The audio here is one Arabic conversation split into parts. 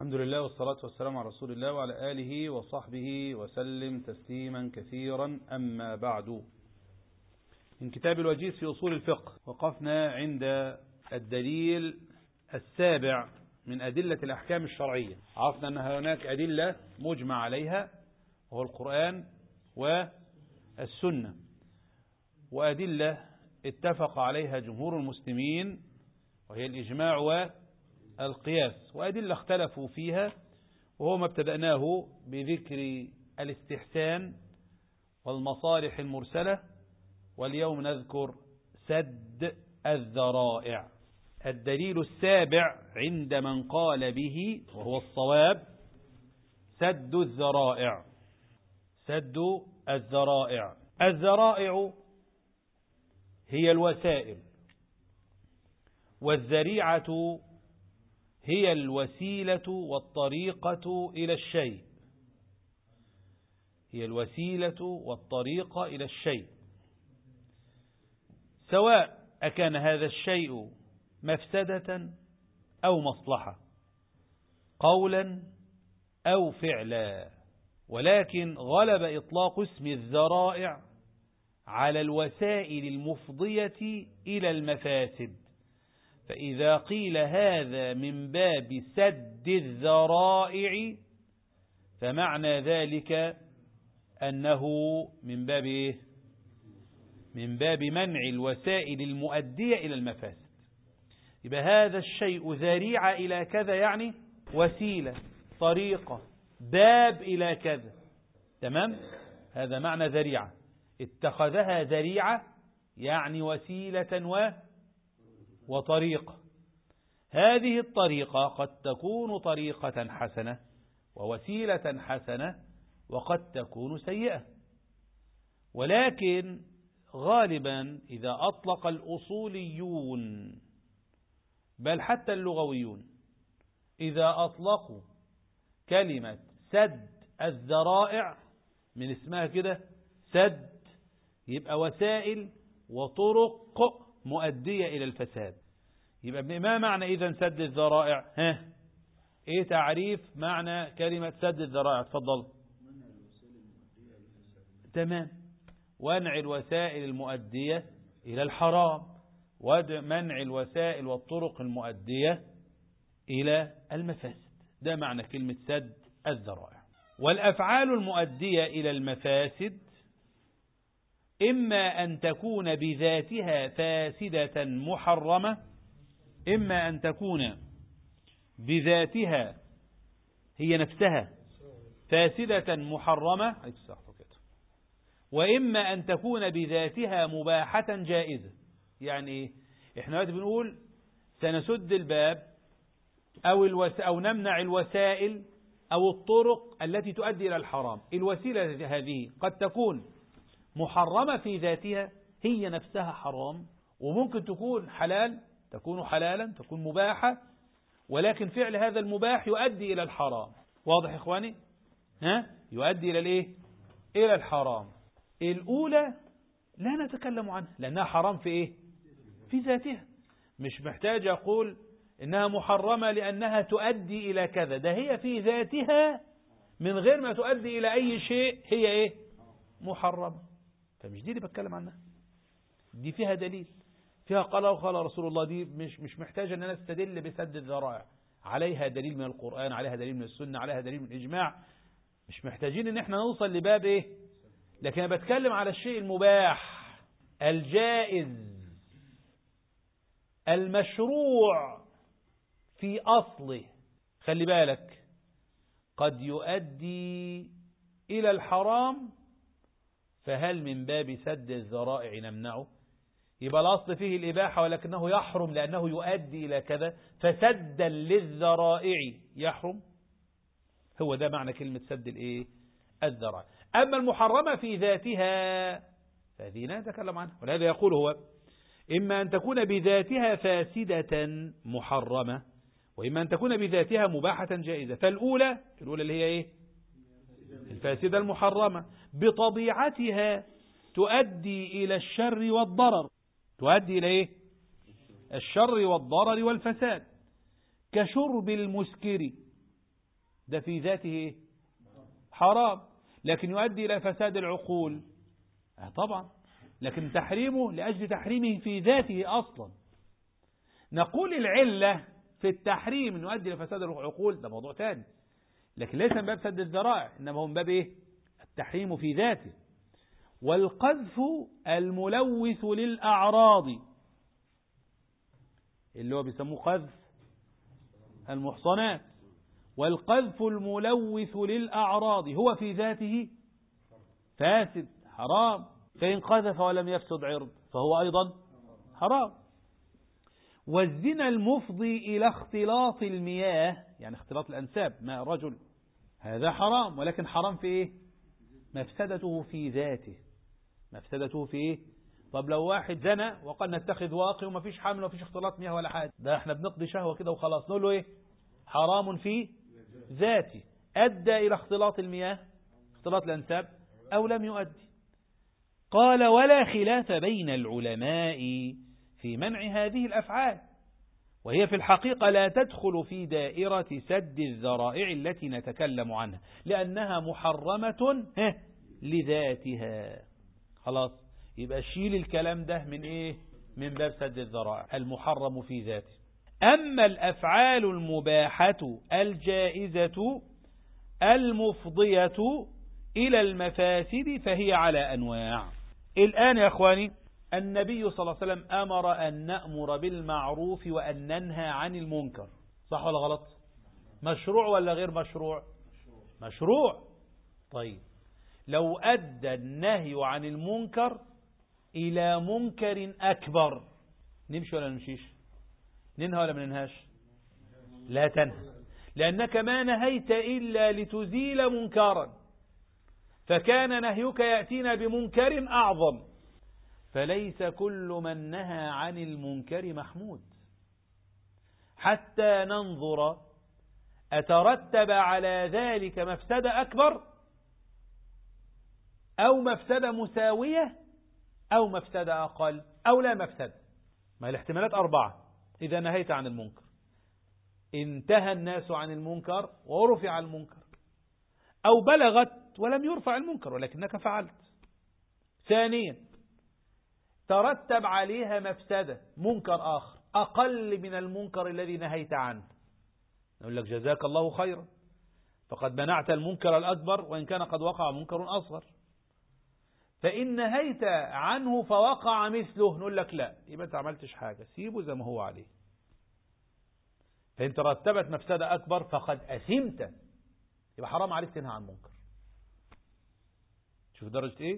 الحمد لله والصلاة والسلام على رسول الله وعلى آله وصحبه وسلم تسليما كثيرا. أما بعد، من كتاب الوجيز في أصول الفقه وقفنا عند الدليل السابع من أدلة الأحكام الشرعية. عرفنا أن هناك أدلة مجمع عليها وهو القرآن والسنة، وأدلة اتفق عليها جمهور المسلمين وهي الإجماع والقياس، وأدلة اختلفوا فيها وهو ما ابتدأناه بذكر الاستحسان والمصالح المرسلة، واليوم نذكر سد الذرائع. الدليل السابع عند من قال به وهو الصواب سد الذرائع. سد الذرائع، الذرائع هي الوسائل، والذريعة هي الوسيلة والطريقة إلى الشيء. هي الوسيلة والطريقة إلى الشيء، سواء أكان هذا الشيء مفسدة أو مصلحة، قولا أو فعلا، ولكن غلب إطلاق اسم الذرائع على الوسائل المفضية إلى المفاسد، فإذا قيل هذا من باب سد الذرائع فمعنى ذلك أنه من باب منع الوسائل المؤدية إلى المفاسد. يبقى هذا الشيء ذريعة إلى كذا، يعني وسيلة، طريقة، باب إلى كذا. تمام؟ هذا معنى ذريعة، اتخذها ذريعة يعني وسيلة وطريقة. هذه الطريقة قد تكون طريقة حسنة ووسيلة حسنة، وقد تكون سيئة، ولكن غالبا إذا أطلق الأصوليون بل حتى اللغويون إذا أطلقوا كلمة سد الذرائع من اسمها كده سد، يبقى وسائل وطرق مؤدية إلى الفساد. يبقى ما معنى إذن سد الذرائع؟ إيه تعريف معنى كلمة سد الذرائع؟ تفضل. تمام، ومنع الوسائل المؤدية إلى الحرام، ومنع الوسائل والطرق المؤدية إلى المفاسد. ده معنى كلمة سد الذرائع. والأفعال المؤدية إلى المفاسد إما أن تكون بذاتها فاسدة محرمة، إما أن تكون بذاتها هي نفسها فاسدة محرمة، وإما أن تكون بذاتها مباحة جائزة. يعني إيه؟ إحنا بنقول سنسد الباب أو نمنع الوسائل أو الطرق التي تؤدي إلى الحرام. الوسيلة هذه قد تكون محرمة في ذاتها، هي نفسها حرام، وممكن تكون حلال، تكون حلالا، تكون مباحة، ولكن فعل هذا المباح يؤدي إلى الحرام. واضح يا إخواني؟ يؤدي إلى الإيه؟ إلى الحرام. الأولى لا نتكلم عنها لأنها حرام في إيه؟ في ذاتها، مش محتاج أقول إنها محرمة لأنها تؤدي إلى كذا، ده هي في ذاتها من غير ما تؤدي إلى أي شيء هي إيه؟ محرمة. فمش دي اللي بتكلم عنها، دي فيها دليل، فيها قال وقال رسول الله. دي مش محتاجة أن أنا استدل بسد الذرائع، عليها دليل من القرآن، عليها دليل من السنة، عليها دليل من الإجماع. مش محتاجين ان احنا نوصل لباب ايه، لكن انا بتكلم على الشيء المباح الجائز المشروع في أصله. خلي بالك، قد يؤدي إلى الحرام، فهل من باب سد الذرائع نمنعه؟ يبقى الأصل فيه الإباحة ولكنه يحرم لأنه يؤدي إلى كذا، فسدا للذرائع يحرم. هو ده معنى كلمة سد الإيه؟ الذرائع. أما المحرمة في ذاتها فهذه لا نتكلم عنها، ولهذا يقول هو إما أن تكون بذاتها فاسدة محرمة، وإما أن تكون بذاتها مباحة جائزة. فالأولى اللي هي إيه؟ الفاسدة المحرمة بطبيعتها تؤدي إلى الشر والضرر. تؤدي إلى إيه؟ الشر والضرر والفساد، كشرب المسكر ده في ذاته حرام، لكن يؤدي إلى فساد العقول طبعا، لكن تحريمه لأجل تحريمه في ذاته أصلا. نقول العلة في التحريم أنه يؤدي إلى فساد العقول ده موضوع ثاني، لكن ليس من باب سد الذرائع، إنما هو من باب إيه؟ التحريم في ذاته. والقذف الملوث للأعراض اللي هو بيسموه قذف المحصنات، والقذف الملوث للأعراض هو في ذاته فاسد حرام، فإن قذف ولم يفسد عرض فهو أيضا حرام. والزنا المفضي إلى اختلاط المياه، يعني اختلاط الأنساب مع رجل، هذا حرام، ولكن حرام في إيه؟ مفسدته في ذاته. مفسدته في إيه؟ طب لو واحد زنى وقال نتخذ واقي وما فيش حمل وما فيش اختلاط مياه ولا حاجة، ده احنا بنقضي شهوة كده وخلاص، نقول له إيه؟ حرام في ذاته، أدى إلى اختلاط المياه اختلاط الأنساب أو لم يؤدي. قال ولا خلاف بين العلماء في منع هذه الأفعال، وهي في الحقيقة لا تدخل في دائرة سد الذرائع التي نتكلم عنها، لأنها محرمة لذاتها. خلاص، يبقى شيل الكلام ده من إيه؟ من باب سد الذرائع، المحرم في ذاته. أما الأفعال المباحة الجائزة المفضية إلى المفاسد فهي على أنواع. الآن يا أخواني، النبي صلى الله عليه وسلم أمر أن نأمر بالمعروف وأن ننهى عن المنكر، صح ولا غلط؟ مشروع ولا غير مشروع؟ مشروع. طيب لو أدى النهي عن المنكر إلى منكر أكبر، نمشي ولا نمشيش؟ ننهى ولا ما ننهاش؟ لا تنهى، لأنك ما نهيت إلا لتزيل منكرا، فكان نهيك يأتينا بمنكر أعظم، فليس كل من نهى عن المنكر محمود، حتى ننظر أترتب على ذلك مفسدة أكبر أو مفسدة مساوية أو مفسدة أقل أو لا مفسدة. ما الاحتمالات 4. إذا نهيت عن المنكر، انتهى الناس عن المنكر ورفع المنكر، أو بلغت ولم يرفع المنكر ولكنك فعلت. ثانيا، ترتب عليها مفسدة، منكر آخر أقل من المنكر الذي نهيت عنه، نقول لك جزاك الله خيرا، فقد منعت المنكر الأكبر وإن كان قد وقع منكر أصغر. فإن نهيت عنه فوقع مثله، نقول لك لا، يبقى أنت عملتش حاجة، سيبه زي ما هو عليه. فإن ترتبت مفسدة أكبر فقد أثمت، يبقى حرام عليك تنهى عن منكر. شوف درجة إيه؟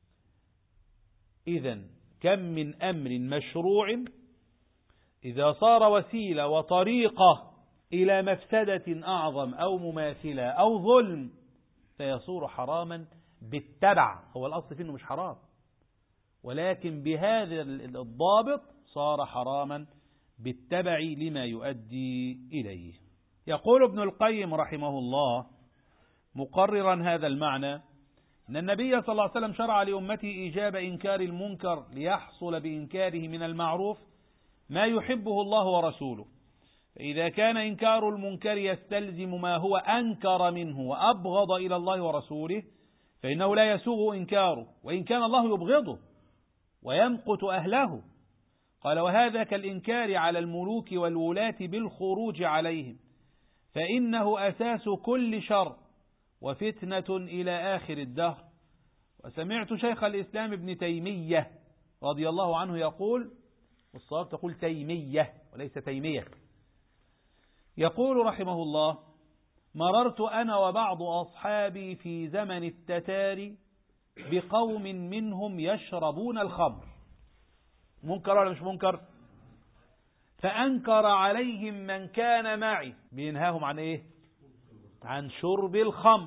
إذن كم من أمر مشروع إذا صار وسيلة وطريقة إلى مفسدة أعظم أو مماثلة أو ظلم فيصور حراما بالتبع. هو الأصل فيه إنه مش حرام، ولكن بهذا الضابط صار حراما بالتبع لما يؤدي إليه. يقول ابن القيم رحمه الله مقررا هذا المعنى أن النبي صلى الله عليه وسلم شرع لأمته إيجاب إنكار المنكر ليحصل بإنكاره من المعروف ما يحبه الله ورسوله، فإذا كان إنكار المنكر يستلزم ما هو أنكر منه وأبغض إلى الله ورسوله فإنه لا يسوغ إنكاره، وإن كان الله يبغضه ويمقت أهله. قال وهذا كالإنكار على الملوك والولاة بالخروج عليهم، فإنه أساس كل شر وفتنة إلى آخر الدهر. وسمعت شيخ الإسلام ابن تيمية رضي الله عنه يقول، والصواب تقول تيمية وليس تيمية، يقول رحمه الله مررت أنا وبعض أصحابي في زمن التتار بقوم منهم يشربون الخمر، منكر ولا مش منكر؟ فأنكر عليهم من كان معي، بينهاهم عن إيه؟ عن شرب الخمر.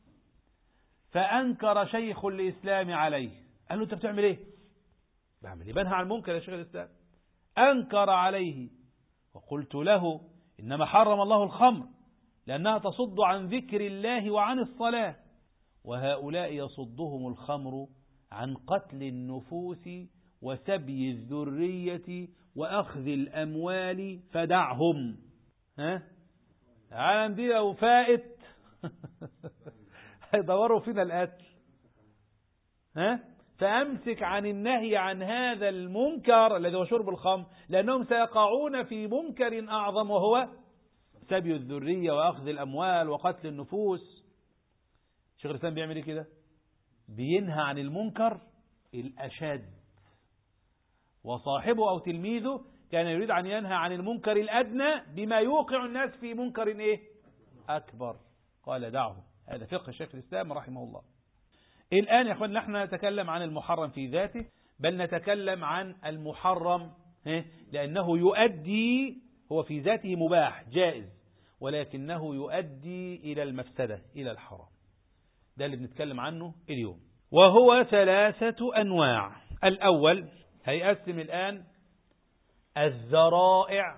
فأنكر شيخ الإسلام عليه، قال له أنت بتعمل إيه؟ بعمل إيه؟ بنهى عن المنكر يا شيخ الإسلام. أنكر عليه وقلت له إنما حرم الله الخمر لأنها تصد عن ذكر الله وعن الصلاة، وهؤلاء يصدهم الخمر عن قتل النفوس وسبي الذرية وأخذ الأموال فدعهم. العالم دي لو فائت هيدوروا فينا القتل. فأمسك عن النهي عن هذا المنكر الذي هو شرب الخمر، لأنهم سيقعون في منكر أعظم، وهو سبي الذرية وأخذ الأموال وقتل النفوس. شيخ الإسلام بيعمل إيه كده؟ بينهى عن المنكر الأشد، وصاحبه أو تلميذه كان يريد أن ينهى عن المنكر الأدنى بما يوقع الناس في منكر إيه؟ أكبر. قال دعه. هذا فقه شيخ الإسلام رحمه الله. الآن يا أخوان نحن نتكلم عن المحرم في ذاته، بل نتكلم عن المحرم لأنه يؤدي، هو في ذاته مباح جائز، ولكنه يؤدي إلى المفسدة، إلى الحرام. ده اللي بنتكلم عنه اليوم، وهو 3 أنواع. الأول هيقسم الآن الذرائع،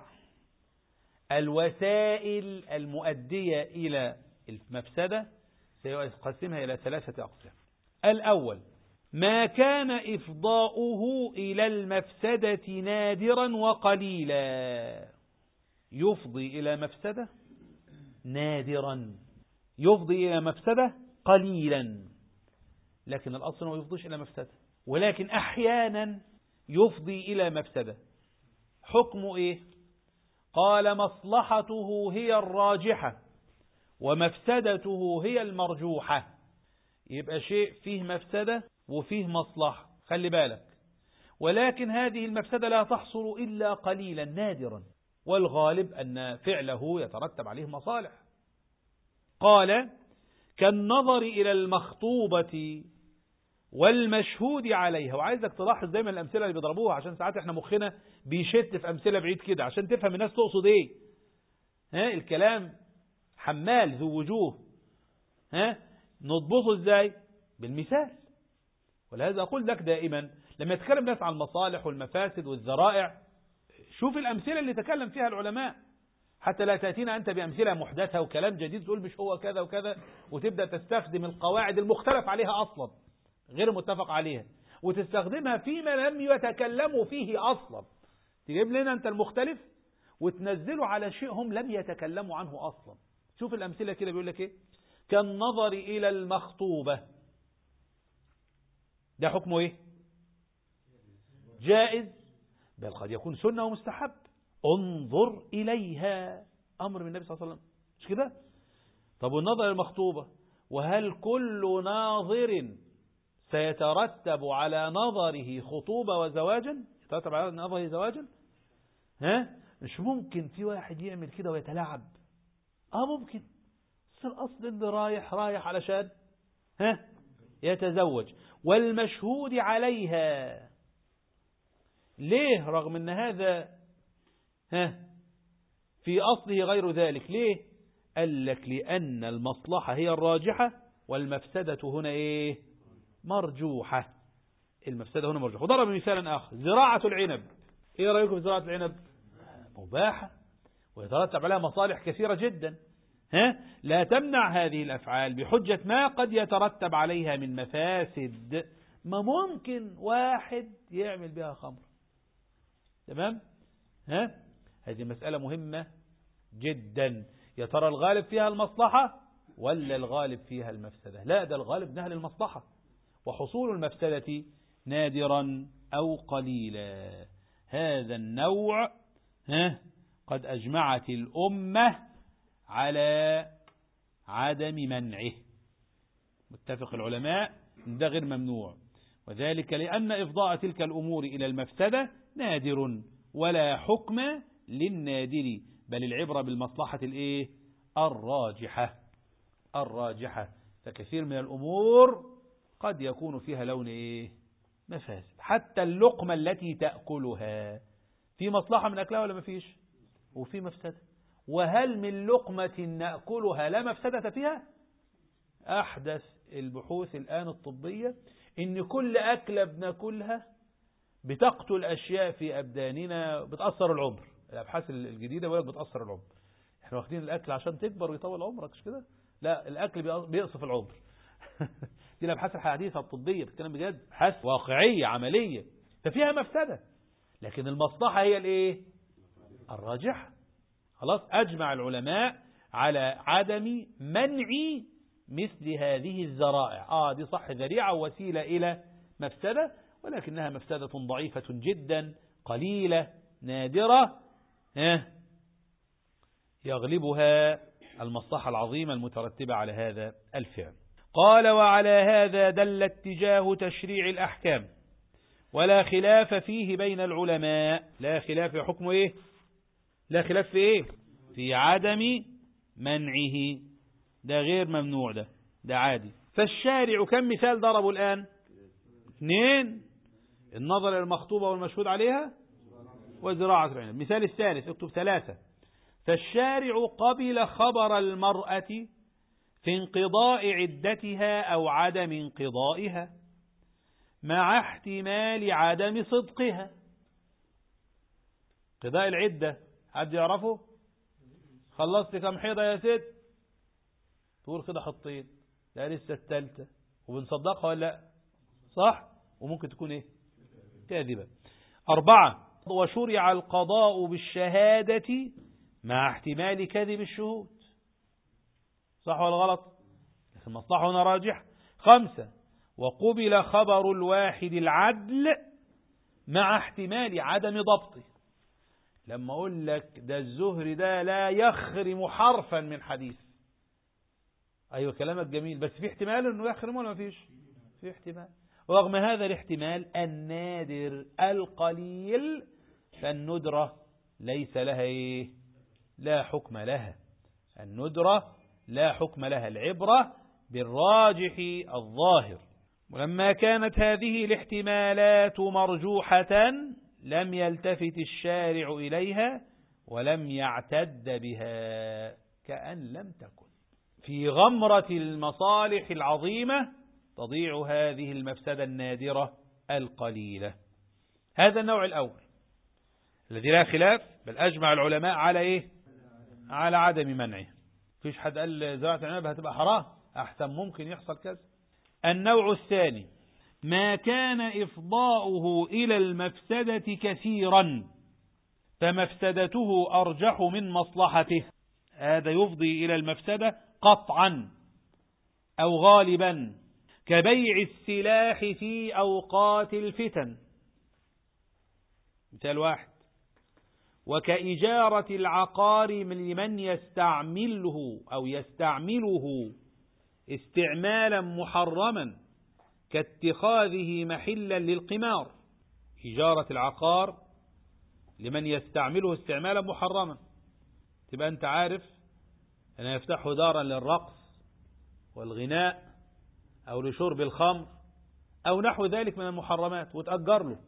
الوسائل المؤدية إلى المفسدة، سيقسمها إلى 3 أقسام. الأول ما كان إفضاؤه إلى المفسدة نادرا وقليلا. يفضي إلى مفسدة نادرا، يفضي إلى مفسدة قليلا، لكن الأصل ما يفضيش إلى مفسدة، ولكن أحيانا يفضي إلى مفسدة. حكمه إيه؟ قال مصلحته هي الراجحة ومفسدته هي المرجوحة. يبقى شيء فيه مفسدة وفيه مصلحة، خلي بالك، ولكن هذه المفسدة لا تحصل إلا قليلا نادرا، والغالب أن فعله يترتب عليه مصالح. قال كالنظر إلى المخطوبة والمشهود عليها. وعايزك تلاحظ دايما الأمثلة اللي بيضربوها، عشان ساعات احنا مخنا بيشت في أمثلة بعيد كده عشان تفهم الناس تقصد ايه. الكلام حمال ذو وجوه. نضبطه ازاي؟ بالمثال. ولهذا أقول لك دائما لما يتكلم الناس عن المصالح والمفاسد والذرائع، شوف الأمثلة اللي تكلم فيها العلماء، حتى لا تأتينا أنت بأمثلة محدثة وكلام جديد تقول مش هو كذا وكذا، وتبدأ تستخدم القواعد المختلف عليها أصلا، غير متفق عليها، وتستخدمها فيما لم يتكلموا فيه أصلا. تجيب لنا أنت المختلف وتنزله على شيء هم لم يتكلموا عنه أصلا. شوف الأمثلة كده بيقول لك إيه؟ كالنظر إلى المخطوبة، ده حكمه إيه؟ جائز، بل قد يكون سنة ومستحب. انظر إليها، أمر من النبي صلى الله عليه وسلم، مش كده؟ طب والنظر إلى المخطوبة، وهل كل ناظر سيترتب على نظره خطوبة وزواجا؟ يترتب على نظره زواجا؟ مش ممكن في واحد يعمل كده ويتلاعب. ممكن، بس الأصل اللي رايح علشان يتزوج. والمشهود عليها، ليه رغم ان هذا في أصله غير ذلك؟ ليه؟ قال لك لأن المصلحة هي الراجحة والمفسدة هنا إيه؟ مرجوحة. المفسدة هنا مرجوحة. وضرب مثالا آخر، زراعة العنب. إيه رأيكم في زراعة العنب؟ مباحة ويترتب عليها مصالح كثيرة جدا. لا تمنع هذه الأفعال بحجة ما قد يترتب عليها من مفاسد. ما ممكن واحد يعمل بها خمر، تمام؟ هذه مسألة مهمة جدا. يا ترى الغالب فيها المصلحة ولا الغالب فيها المفسدة؟ لا، ده الغالب نهل المصلحة، وحصول المفسدة نادرا أو قليلا. هذا النوع قد أجمعت الأمة على عدم منعه، متفق العلماء ده غير ممنوع، وذلك لأن إفضاء تلك الأمور إلى المفسدة نادر، ولا حكم للنادر، بل العبرة بالمصلحة الراجحة. فكثير من الأمور قد يكون فيها لون مفاسد. حتى اللقمة التي تأكلها في مصلحة من أكلها ولا ما فيش؟ وفي مفسدة. وهل من لقمة نأكلها لا مفسدة فيها؟ أحدث البحوث الآن الطبية إن كل أكلة بناكلها بتقتل أشياء في أبداننا، بتأثر العمر. الأبحاث الجديدة بيقول لك بتأثر العمر. احنا واخدين الأكل عشان تكبر ويطول عمرك، مش كده؟ لا، الأكل بيقصف العمر. دي الأبحاث الحديثة الطبية بتتكلم بجد، أبحاث واقعية عملية، ففيها مفسدة، لكن المصلحة هي الراجحة. خلاص، أجمع العلماء على عدم منع مثل هذه الذرائع. دي صح ذريعة ووسيلة إلى مفسدة، ولكنها مفسدة ضعيفة جدا قليلة نادرة يغلبها المصلحة العظيمة المترتبة على هذا الفعل. قال: وعلى هذا دل اتجاه تشريع الأحكام، ولا خلاف فيه بين العلماء. لا خلاف في حكمه إيه؟ لا خلاف في إيه؟ في عدم منعه. ده غير ممنوع، ده عادي. فالشارع كم مثال ضربوا الآن؟ 2: النظر إلى المخطوبة والمشهود عليها وزراعة العنب. مثال الثالث، اكتب 3: فالشارع قبل خبر المرأة في انقضاء عدتها أو عدم انقضائها مع احتمال عدم صدقها. انقضاء العدة حد يعرفه؟ خلصت كم حيضة يا ست؟ تقول كده حطين. لا لسه الثالثة. وبنصدقها ولا لا؟ صح؟ وممكن تكون ايه؟ كاذبة. 4: وشرع القضاء بالشهادة مع احتمال كذب الشهود. صح ولا غلط؟ لكن المصلحة هنا راجح. 5: وقبل خبر الواحد العدل مع احتمال عدم ضبطه. لما أقول لك ده الزهري ده لا يخرم حرفا من حديث، أيوة كلامك جميل، بس في احتمال أنه يخرم ولا ما فيش؟ في احتمال. ورغم هذا الاحتمال النادر القليل، فالندرة ليس لها إيه؟ لا حكم لها. الندرة لا حكم لها، العبرة بالراجح الظاهر. ولما كانت هذه الاحتمالات مرجوحة لم يلتفت الشارع إليها ولم يعتد بها كأن لم تكن. في غمرة المصالح العظيمة تضيع هذه المفسدة النادرة القليلة. هذا النوع الأول الذي لا خلاف، بل أجمع العلماء على إيه؟ على عدم منعه. فيش حد قال زراعة العنب هتبقى حرام، أحسن ممكن يحصل كذا. النوع الثاني: ما كان إفضاؤه إلى المفسدة كثيرا فمفسدته أرجح من مصلحته. هذا يفضي إلى المفسدة قطعا أو غالبا، كبيع السلاح في أوقات الفتن، مثال واحد. وكإجارة العقار لمن يستعمله أو يستعمله استعمالا محرما كاتخاذه محلا للقمار. إجارة العقار لمن يستعمله استعمالا محرما، تبقى أنت عارف أن يفتحه دارا للرقص والغناء أو لشرب الخمر أو نحو ذلك من المحرمات وتأجر له،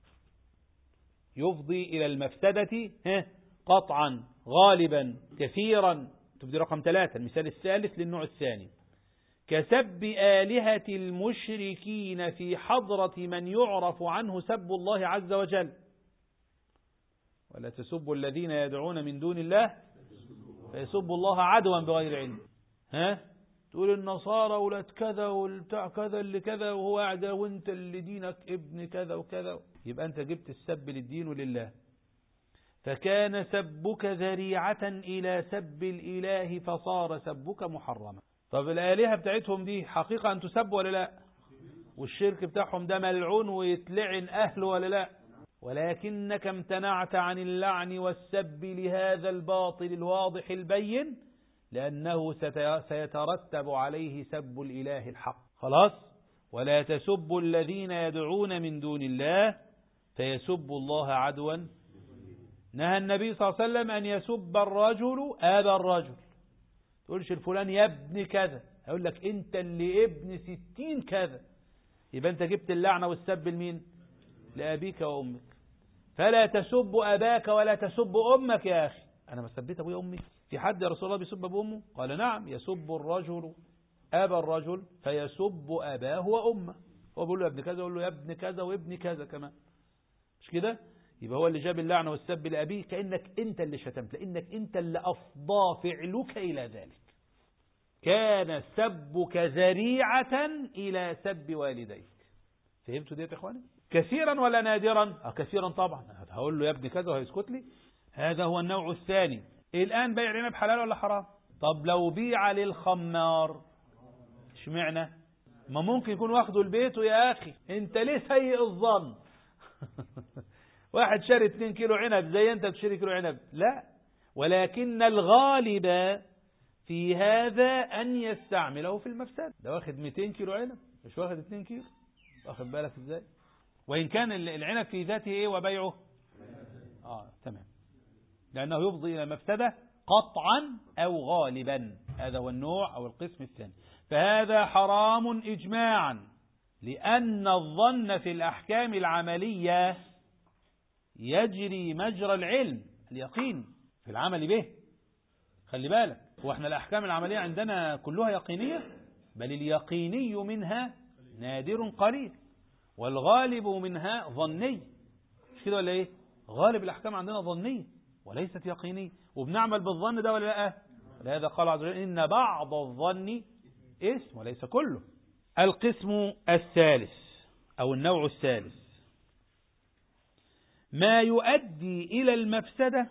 يفضي إلى المفسدة قطعا غالبا كثيرا. تبدي رقم 3. المثال الثالث للنوع الثاني: كسب آلهة المشركين في حضرة من يعرف عنه سب الله عز وجل. ولا تسبوا الذين يدعون من دون الله فيسبوا الله عدوا بغير علم. تقول النصارى ولاد كذا والبتاع كذا اللي كذا وهو قاعد وانت اللي دينك ابن كذا وكذا، يبقى انت جبت السب للدين ولله. فكان سبك ذريعة إلى سب الإله فصار سبك محرما. طب الآلهة بتاعتهم دي حقيقة أن تسب ولا لا؟ والشرك بتاعهم ده ملعون ويتلعن أهله ولا لا؟ ولكنك امتنعت عن اللعن والسب لهذا الباطل الواضح البين، لأنه سيترتب عليه سب الإله الحق. خلاص؟ ولا تسبوا الذين يدعون من دون الله فيسبوا الله عدوا. نهى النبي صلى الله عليه وسلم أن يسب الرجل أبا الرجل. تقولش الفلان يا ابن كذا، هقول لك انت اللي ابن 60 كذا، يبقى انت جبت اللعنة والسب لمين؟ لأبيك وأمك. فلا تسب أباك ولا تسب أمك. يا أخي أنا ما سبيت أبوي وأمي؟ في حد يا رسول الله بيسب أبو أمه؟ قال نعم، يسب الرجل أبا الرجل فيسب أباه وأمه. هو بيقول له يا ابن كذا، يقول له يا ابن كذا وابن كذا كمان، مش كده؟ يبقى هو اللي جاب اللعنة والسب لأبيه، كأنك انت اللي شتمت، لأنك انت اللي أفضى فعلك إلى ذلك. كان سبك ذريعة إلى سب والديك. فهمتوا دي يا إخواني؟ كثيرا ولا نادرا؟ كثيرا طبعا. هقول له يا ابن كذا وهيسكت لي؟ هذا هو النوع الثاني. الآن بيع العنب حلال ولا حرام؟ طب لو بيع للخمار اشمعنى؟ ما ممكن يكون واخده البيت يا أخي، أنت ليه سيء الظن؟ واحد شاري 2 كيلو عنب زي أنت بتشتري كيلو عنب، لا، ولكن الغالب في هذا أن يستعمله في المفسد. ده واخد 200 كيلو عنب مش واخد 2 كيلو، واخد بالك ازاي؟ وإن كان العنب في ذاته إيه وبيعه تمام، لأنه يفضي إلى مفسدة قطعا أو غالبا. هذا هو النوع أو القسم الثاني. فهذا حرام إجماعا، لأن الظن في الأحكام العملية يجري مجرى العلم اليقين في العمل به. خلي بالك، واحنا الأحكام العملية عندنا كلها يقينية، بل اليقيني منها نادر قليل، والغالب منها ظني، مش كده ولا ايه؟ غالب الأحكام عندنا ظنية وليست يقينية، وبنعمل بالظن ده ولا لا؟ لهذا قال عز وجل إن بعض الظن اسم وليس كله. القسم الثالث أو النوع الثالث ما يؤدي إلى المفسدة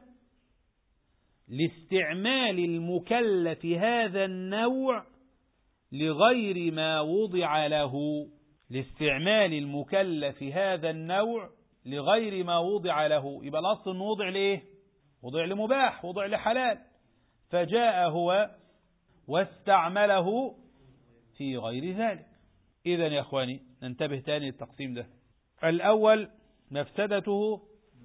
لاستعمال المكلف هذا النوع لغير ما وضع له. لاستعمال المكلف هذا النوع لغير ما وضع له، يبقى الأصل إنه وضع لإيه؟ وضع لمباح، وضع لحلال، فجاء هو واستعمله في غير ذلك. إذن يا أخواني ننتبه تاني للتقسيم ده. الأول مفسدته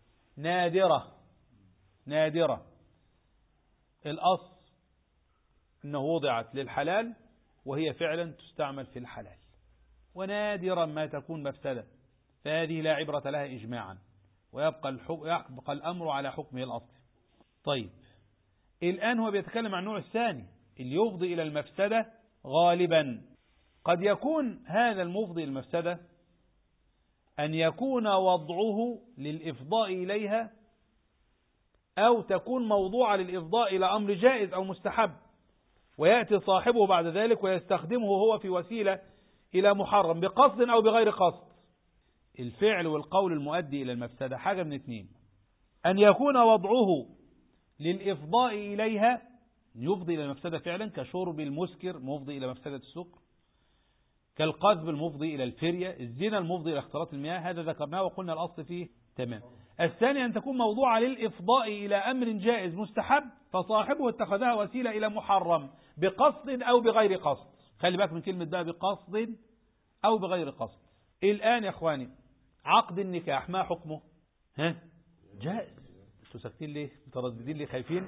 نادرة، الأصل أنه وضعت للحلال وهي فعلا تستعمل في الحلال، ونادرا ما تكون مفسدة، فهذه لا عبرة لها إجماعا، ويبقى الأمر على حكمه الأصل. طيب الآن هو بيتكلم عن النوع الثاني اللي يفضي إلى المفسدة غالبا. قد يكون هذا المفضي إلى المفسدة أن يكون وضعه للإفضاء إليها، أو تكون موضوعة للإفضاء إلى أمر جائز أو مستحب، ويأتي صاحبه بعد ذلك ويستخدمه هو في وسيلة إلى محرم بقصد أو بغير قصد. الفعل والقول المؤدي إلى المفسدة حاجة من اثنين: أن يكون وضعه للإفضاء إليها يفضي إلى المفسدة فعلا، كشرب المسكر مفضي إلى مفسدة السكر، كالقذف المفضي إلى الفرية، الزنا المفضي إلى اختلاط المياه، هذا ذكرناه وقلنا الأصل فيه تمام. الثاني أن تكون موضوعة للإفضاء إلى أمر جائز مستحب، فصاحبه اتخذها وسيلة إلى محرم بقصد أو بغير قصد. خلي بالك من كلمة بقى بقصد أو بغير قصد. الآن يا أخواني عقد النكاح ما حكمه؟ جائز. انتوا ساكتين ليه؟ مترددين ليه؟ خايفين؟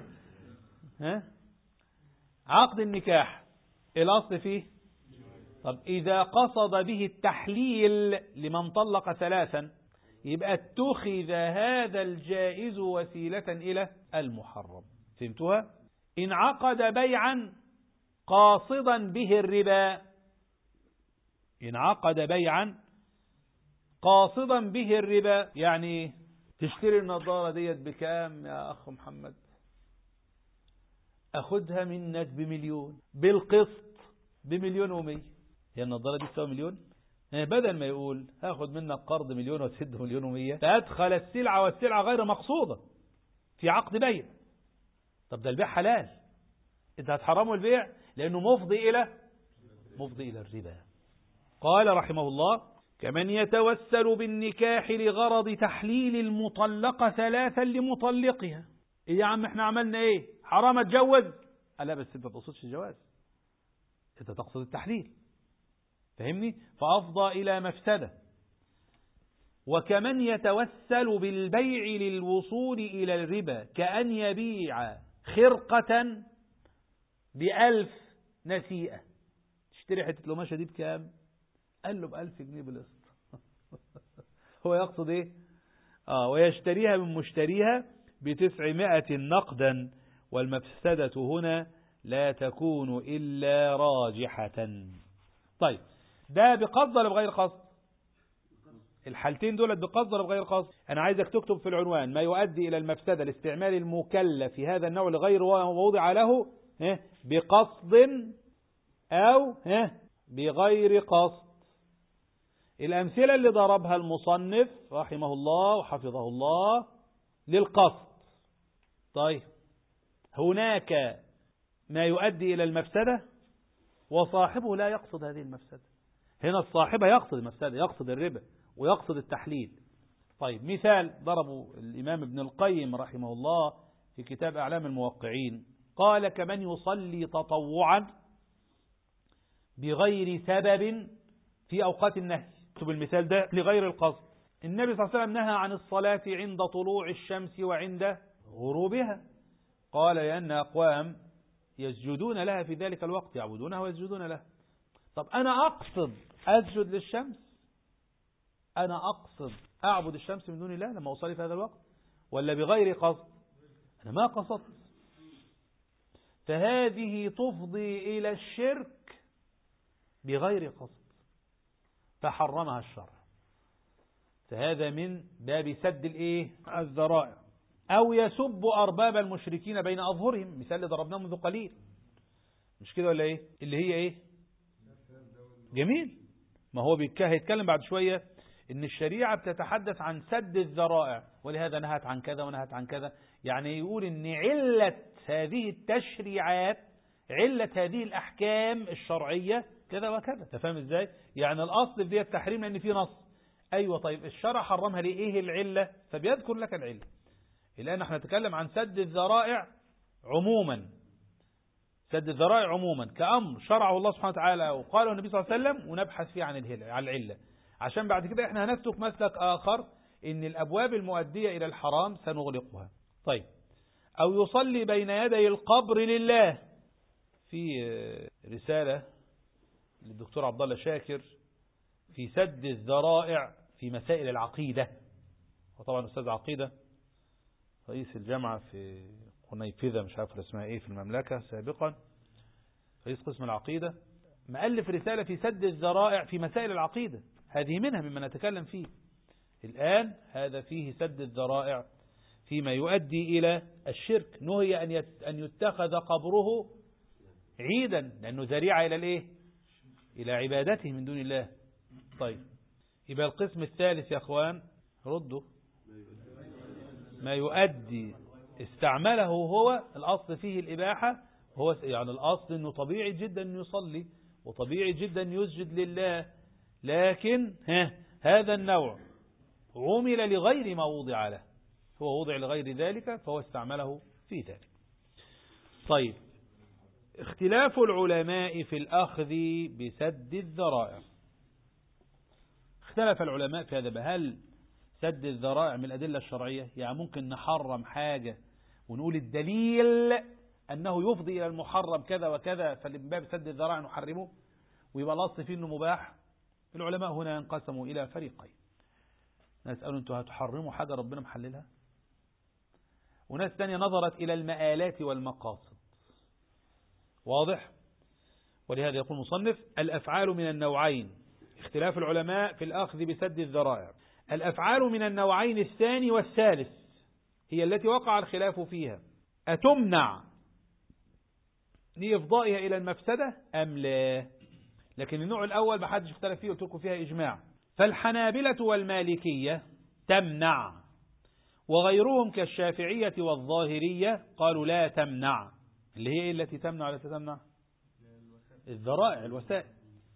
عقد النكاح الأصل فيه طب إذا قصد به التحليل لمن طلق 3 يبقى اتخذ هذا الجائز وسيلة إلى المحرم. فهمتوها؟ إن عقد بيعا قاصدا به الربا، إن عقد بيعا قاصدا به الربا، يعني تشتري النظارة ديت بكام يا أخ محمد؟ أخذها منك ب1,000,000 بالقسط ب1,100,000. هي النظارة دي تساوي 1,000,000؟ بدل ما يقول هاخد منك قرض 1,000,000 وتسد 1,100,000 فأدخل السلعة والسلعة غير مقصودة في عقد بيع. طب ده البيع حلال، انت هتحرمه البيع لأنه مفضي إلى الربا. قال رحمه الله: كمن يتوسل بالنكاح لغرض تحليل المطلقة 3 لمطلقها. إيه يا عم احنا عملنا ايه؟ حرام اتجوز؟ لا بس انت تقصدش الجواز، انت تقصد التحليل، فهمني؟ فأفضى إلى مفسدة. وكمن يتوسل بالبيع للوصول إلى الربا، كأن يبيع خرقة ب1,000 نسيئة. تشتري حتة القماشة دي بكام؟ قال له ب1,000 جنيه بالقسط. هو يقصد ايه؟ ويشتريها من مشتريها ب900 نقدا، والمفسدة هنا لا تكون إلا راجحة. طيب ده بقصد ولا بغير قصد؟ الحالتين دولت بقصد ولا بغير قصد؟ أنا عايزك تكتب في العنوان: ما يؤدي إلى المفسدة لاستعمال المكلف في هذا النوع لغير ووضع له بقصد أو بغير قصد. الأمثلة اللي ضربها المصنف رحمه الله وحفظه الله للقصد. طيب هناك ما يؤدي إلى المفسدة وصاحبه لا يقصد هذه المفسدة. هنا الصاحب يقصد المفسدة، يقصد الربا ويقصد التحليل. طيب مثال ضربه الإمام ابن القيم رحمه الله في كتاب أعلام الموقعين، قال كمن يصلي تطوعا بغير سبب في أوقات النهي. اكتب المثال ده لغير القصد. النبي صلى الله عليه وسلم نهى عن الصلاة عند طلوع الشمس وعند غروبها، قال لأن أقوام يسجدون لها في ذلك الوقت، يعبدونها ويسجدون لها. طب أنا أقصد أسجد للشمس، أنا أقصد أعبد الشمس من دون الله لما أصلي في هذا الوقت، ولا بغير قصد؟ أنا ما قصدت. فهذه تفضي إلى الشرك بغير قصد فحرمها الشرع. فهذا من باب سد الذرائع. أو يسب أرباب المشركين بين أظهرهم، مثال اللي ضربناه منذ قليل، مش كده ولا اللي هي جميل. ما هو هيتكلم بعد شوية إن الشريعة بتتحدث عن سد الذرائع، ولهذا نهت عن كذا ونهت عن كذا. يعني يقول إن علة هذه التشريعات، علة هذه الأحكام الشرعية كذا وكذا. تفهم إزاي؟ يعني الأصل في دي التحريم لأن في نص. أيوة، طيب الشرع حرمها ليه؟ إيه العلة؟ فبيذكر لك العلة. الآن احنا نتكلم عن سد الذرائع عموما، سد الذرائع عموما كأمر شرعه الله سبحانه وتعالى وقاله النبي صلى الله عليه وسلم، ونبحث فيه عن العلة، عشان بعد كده احنا هنسلك مسلك آخر إن الأبواب المؤدية إلى الحرام سنغلقها. طيب، أو يصلي بين يدي القبر لله. في رسالة للدكتور عبد الله شاكر في سد الذرائع في مسائل العقيدة، وطبعا أستاذ عقيدة رئيس الجامعة في قنيفذة، مش عارف اسمها في المملكة سابقا، رئيس قسم العقيدة، مؤلف رسالة في سد الذرائع في مسائل العقيدة. هذه منها مما نتكلم فيه الآن. هذا فيه سد الذرائع فيما يؤدي إلى الشرك. نهي أن يتخذ قبره عيدا لأنه ذريعة إلى إلى عبادته من دون الله. طيب، يبقى القسم الثالث يا أخوان ردوا، ما يؤدي استعمله هو الأصل فيه الإباحة، هو يعني الأصل أنه طبيعي جدا أن يصلي وطبيعي جدا أن يسجد لله، لكن هذا النوع عمل لغير ما وضع له، هو وضع لغير ذلك فهو استعمله في ذلك. طيب، اختلاف العلماء في الأخذ بسد الذرائع. اختلف العلماء في هذا، هل سد الذرائع من الأدلة الشرعية؟ يعني ممكن نحرم حاجة ونقول الدليل أنه يفضي إلى المحرم كذا وكذا، فمن باب سد الذرائع نحرمه ويبقى الأصل فيه أنه مباح. العلماء هنا انقسموا إلى فريقين، ناس قالوا أنتوا هتحرموا حاجة ربنا محللها، وناس ثانية نظرت إلى المآلات والمقاصد. واضح؟ ولهذا يقول المصنف الأفعال من النوعين. اختلاف العلماء في الأخذ بسد الذرائع. الأفعال من النوعين الثاني والثالث هي التي وقع الخلاف فيها، أتمنع لإفضائها إلى المفسدة أم لا؟ لكن النوع الأول ما حدش اختلف فيه، قلت لكم فيها إجماع. فالحنابلة والمالكية تمنع، وغيرهم كالشافعية والظاهرية قالوا لا تمنع. اللي هي التي تمنع ولا تمنع؟ الذرائع، الوسائل.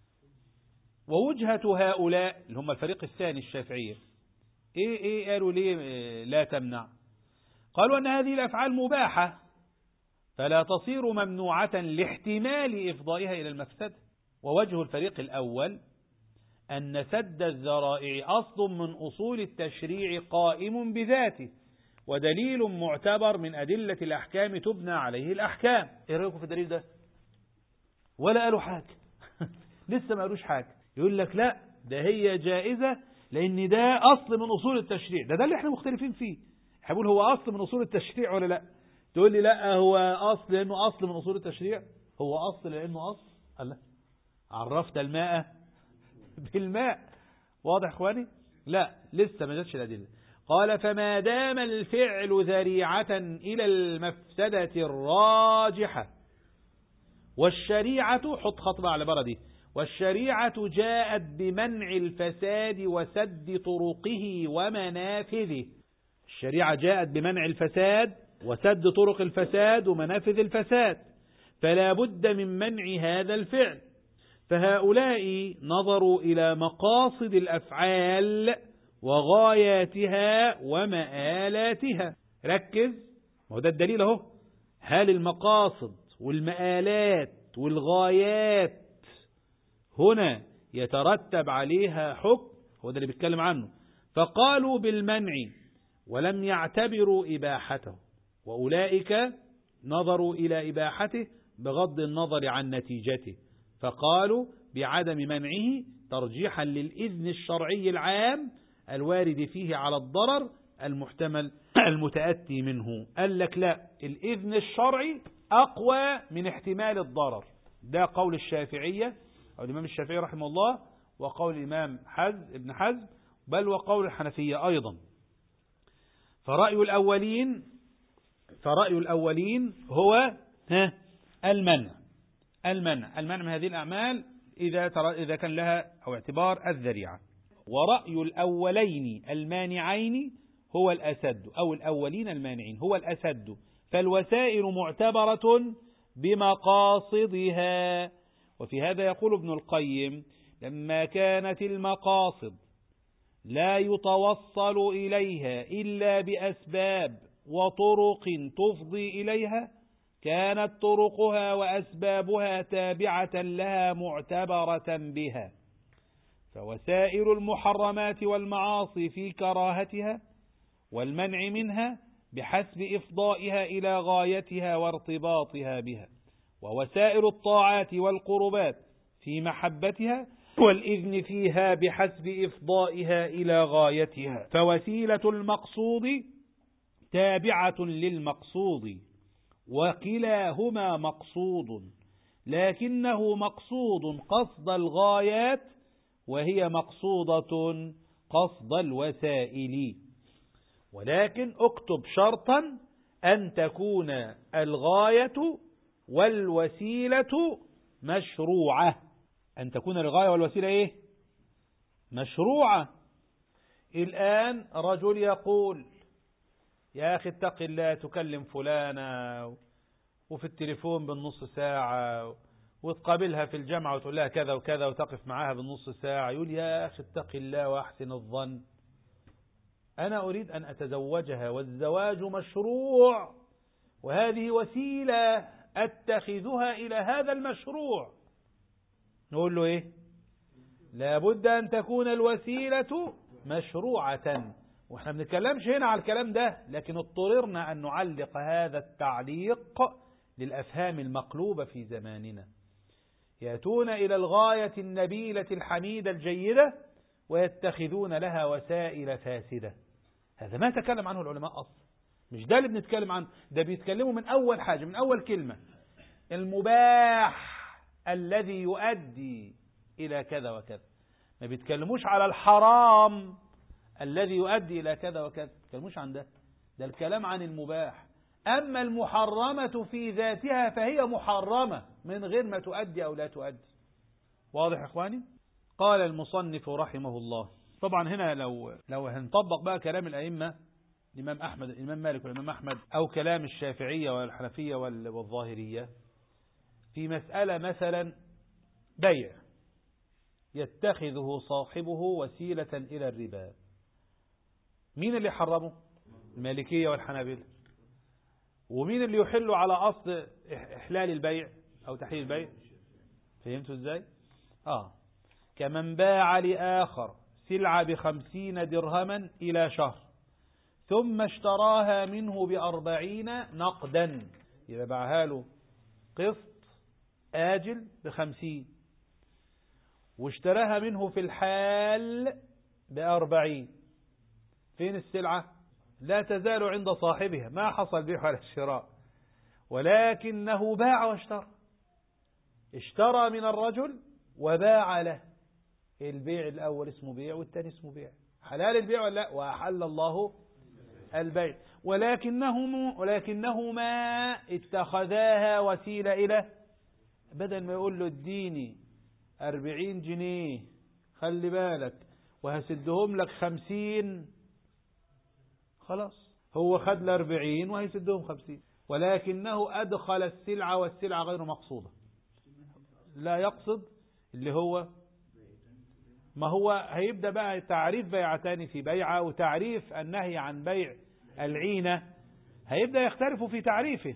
ووجهة هؤلاء اللي هم الفريق الثاني الشافعية قالوا ليه لا تمنع؟ قالوا أن هذه الأفعال مباحة فلا تصير ممنوعة لاحتمال إفضائها إلى المفسدة. ووجه الفريق الأول أن سد الذرائع أصل من أصول التشريع قائم بذاته، ودليل معتبر من أدلة الأحكام تبنى عليه الأحكام. إيه رأيكم في الدليل ده؟ ولا قالوا حاجة لسه ما قالوش حاجة. يقول لك لا، ده هي جائزة لأن ده أصل من أصول التشريع. ده اللي احنا مختلفين فيه. هقول هو أصل من أصول التشريع ولا لا؟ تقول لي لا، هو أصل لأنه أصل من أصول التشريع. هو أصل لأنه أصل. الله، عرفت الماء بالماء. واضح اخواني؟ لا، لسه ما جاتش الأدلة. قال فما دام الفعل ذريعة إلى المفسدة الراجحة والشريعة، حط خطبة على برة دي، والشريعة جاءت بمنع الفساد وسد طرقه ومنافذه. الشريعة جاءت بمنع الفساد وسد طرق الفساد ومنافذ الفساد. فلا بد من منع هذا الفعل. فهؤلاء نظروا إلى مقاصد الأفعال وغاياتها ومآلاتها. ركز، وده الدليل اهو. هل المقاصد والمآلات والغايات هنا يترتب عليها حكم؟ هو ده اللي بيتكلم عنه. فقالوا بالمنع ولم يعتبروا إباحته، وأولئك نظروا إلى إباحته بغض النظر عن نتيجته، فقالوا بعدم منعه ترجيحا للإذن الشرعي العام الوارد فيه على الضرر المحتمل المتأتي منه. قال لك لا، الإذن الشرعي أقوى من احتمال الضرر. ده قول الشافعية أو الإمام الشافعي رحمه الله، وقول الإمام ابن حزم، بل وقول الحنفية أيضا. فرأي الأولين هو المنع من هذه الأعمال إذا كان لها أو اعتبار الذريعة. ورأي الأولين المانعين هو الأسد، أو الأولين المانعين هو الأسد. فالوسائل معتبرة بمقاصدها. وفي هذا يقول ابن القيم: لما كانت المقاصد لا يتوصل إليها إلا بأسباب وطرق تفضي إليها، كانت طرقها وأسبابها تابعة لها معتبرة بها. فوسائل المحرمات والمعاصي في كراهتها والمنع منها بحسب إفضائها إلى غايتها وارتباطها بها، ووسائل الطاعات والقربات في محبتها والإذن فيها بحسب إفضائها إلى غايتها. فوسيلة المقصود تابعة للمقصود، وكلاهما مقصود، لكنه مقصود قصد الغايات، وهي مقصودة قصد الوسائل. ولكن اكتب شرطا أن تكون الغاية والوسيلة مشروعة. أن تكون الغاية والوسيلة إيه؟ مشروعة. الآن رجل يقول: يا أخي اتق الله، تكلم فلانة وفي التليفون بالنص ساعة، وتقابلها في الجامعة وتقول لها كذا وكذا، وتقف معاها بالنص ساعة. يقول: يا أخي اتق الله وأحسن الظن، أنا أريد أن أتزوجها، والزواج مشروع، وهذه وسيلة أتخذها إلى هذا المشروع. نقول له إيه؟ لابد أن تكون الوسيلة مشروعة. وإحنا بنتكلمش هنا على الكلام ده، لكن اضطررنا أن نعلق هذا التعليق للأفهام المقلوبة في زماننا. يأتون إلى الغاية النبيلة الحميدة الجيدة ويتخذون لها وسائل فاسدة. هذا ما تكلم عنه العلماء أصلا، مش ده اللي بنتكلم عنه. ده بيتكلموا من أول حاجة، من أول كلمة: المباح الذي يؤدي إلى كذا وكذا. ما بيتكلموش على الحرام الذي يؤدي إلى كذا وكذا، ما بيتكلموش عن ده. ده الكلام عن المباح. أما المحرمة في ذاتها فهي محرمة من غير ما تؤدي أو لا تؤدي. واضح يا إخواني؟ قال المصنف رحمه الله. طبعا هنا لو هنطبق بقى كلام الأئمة، الإمام أحمد، الإمام مالك والإمام أحمد، أو كلام الشافعية والحنفية والظاهرية في مسألة مثلا بيع يتخذه صاحبه وسيلة إلى الربا، مين اللي حرمه؟ المالكية والحنابلة. ومين اللي يحل على أصل إحلال البيع أو تحليل البيع؟ فهمتوا إزاي؟ كمن باع لآخر سلعة ب50 درهما إلى شهر، ثم اشتراها منه ب40 نقدا، يبقى باعها له قسط آجل ب50، واشتراها منه في الحال ب40. فين السلعة؟ لا تزال عند صاحبها، ما حصل بيع على الشراء، ولكنه باع واشترى. اشترى من الرجل وباع له. البيع الأول اسمه بيع والثاني اسمه بيع. حلال البيع ولا لا؟ وأحل الله البيع. ولكنهما اتخذاها وسيلة إلى، بدل ما يقول له اديني 40 جنيه خلي بالك وهسدهم لك 50، خلاص هو خد ل40 وهيسدهم 50. ولكنه أدخل السلعة والسلعة غير مقصودة. لا يقصد اللي هو ما هو هيبدأ بقى تعريف بيعتان في بيعة، وتعريف النهي عن بيع العينة هيبدأ يختلفوا في تعريفه.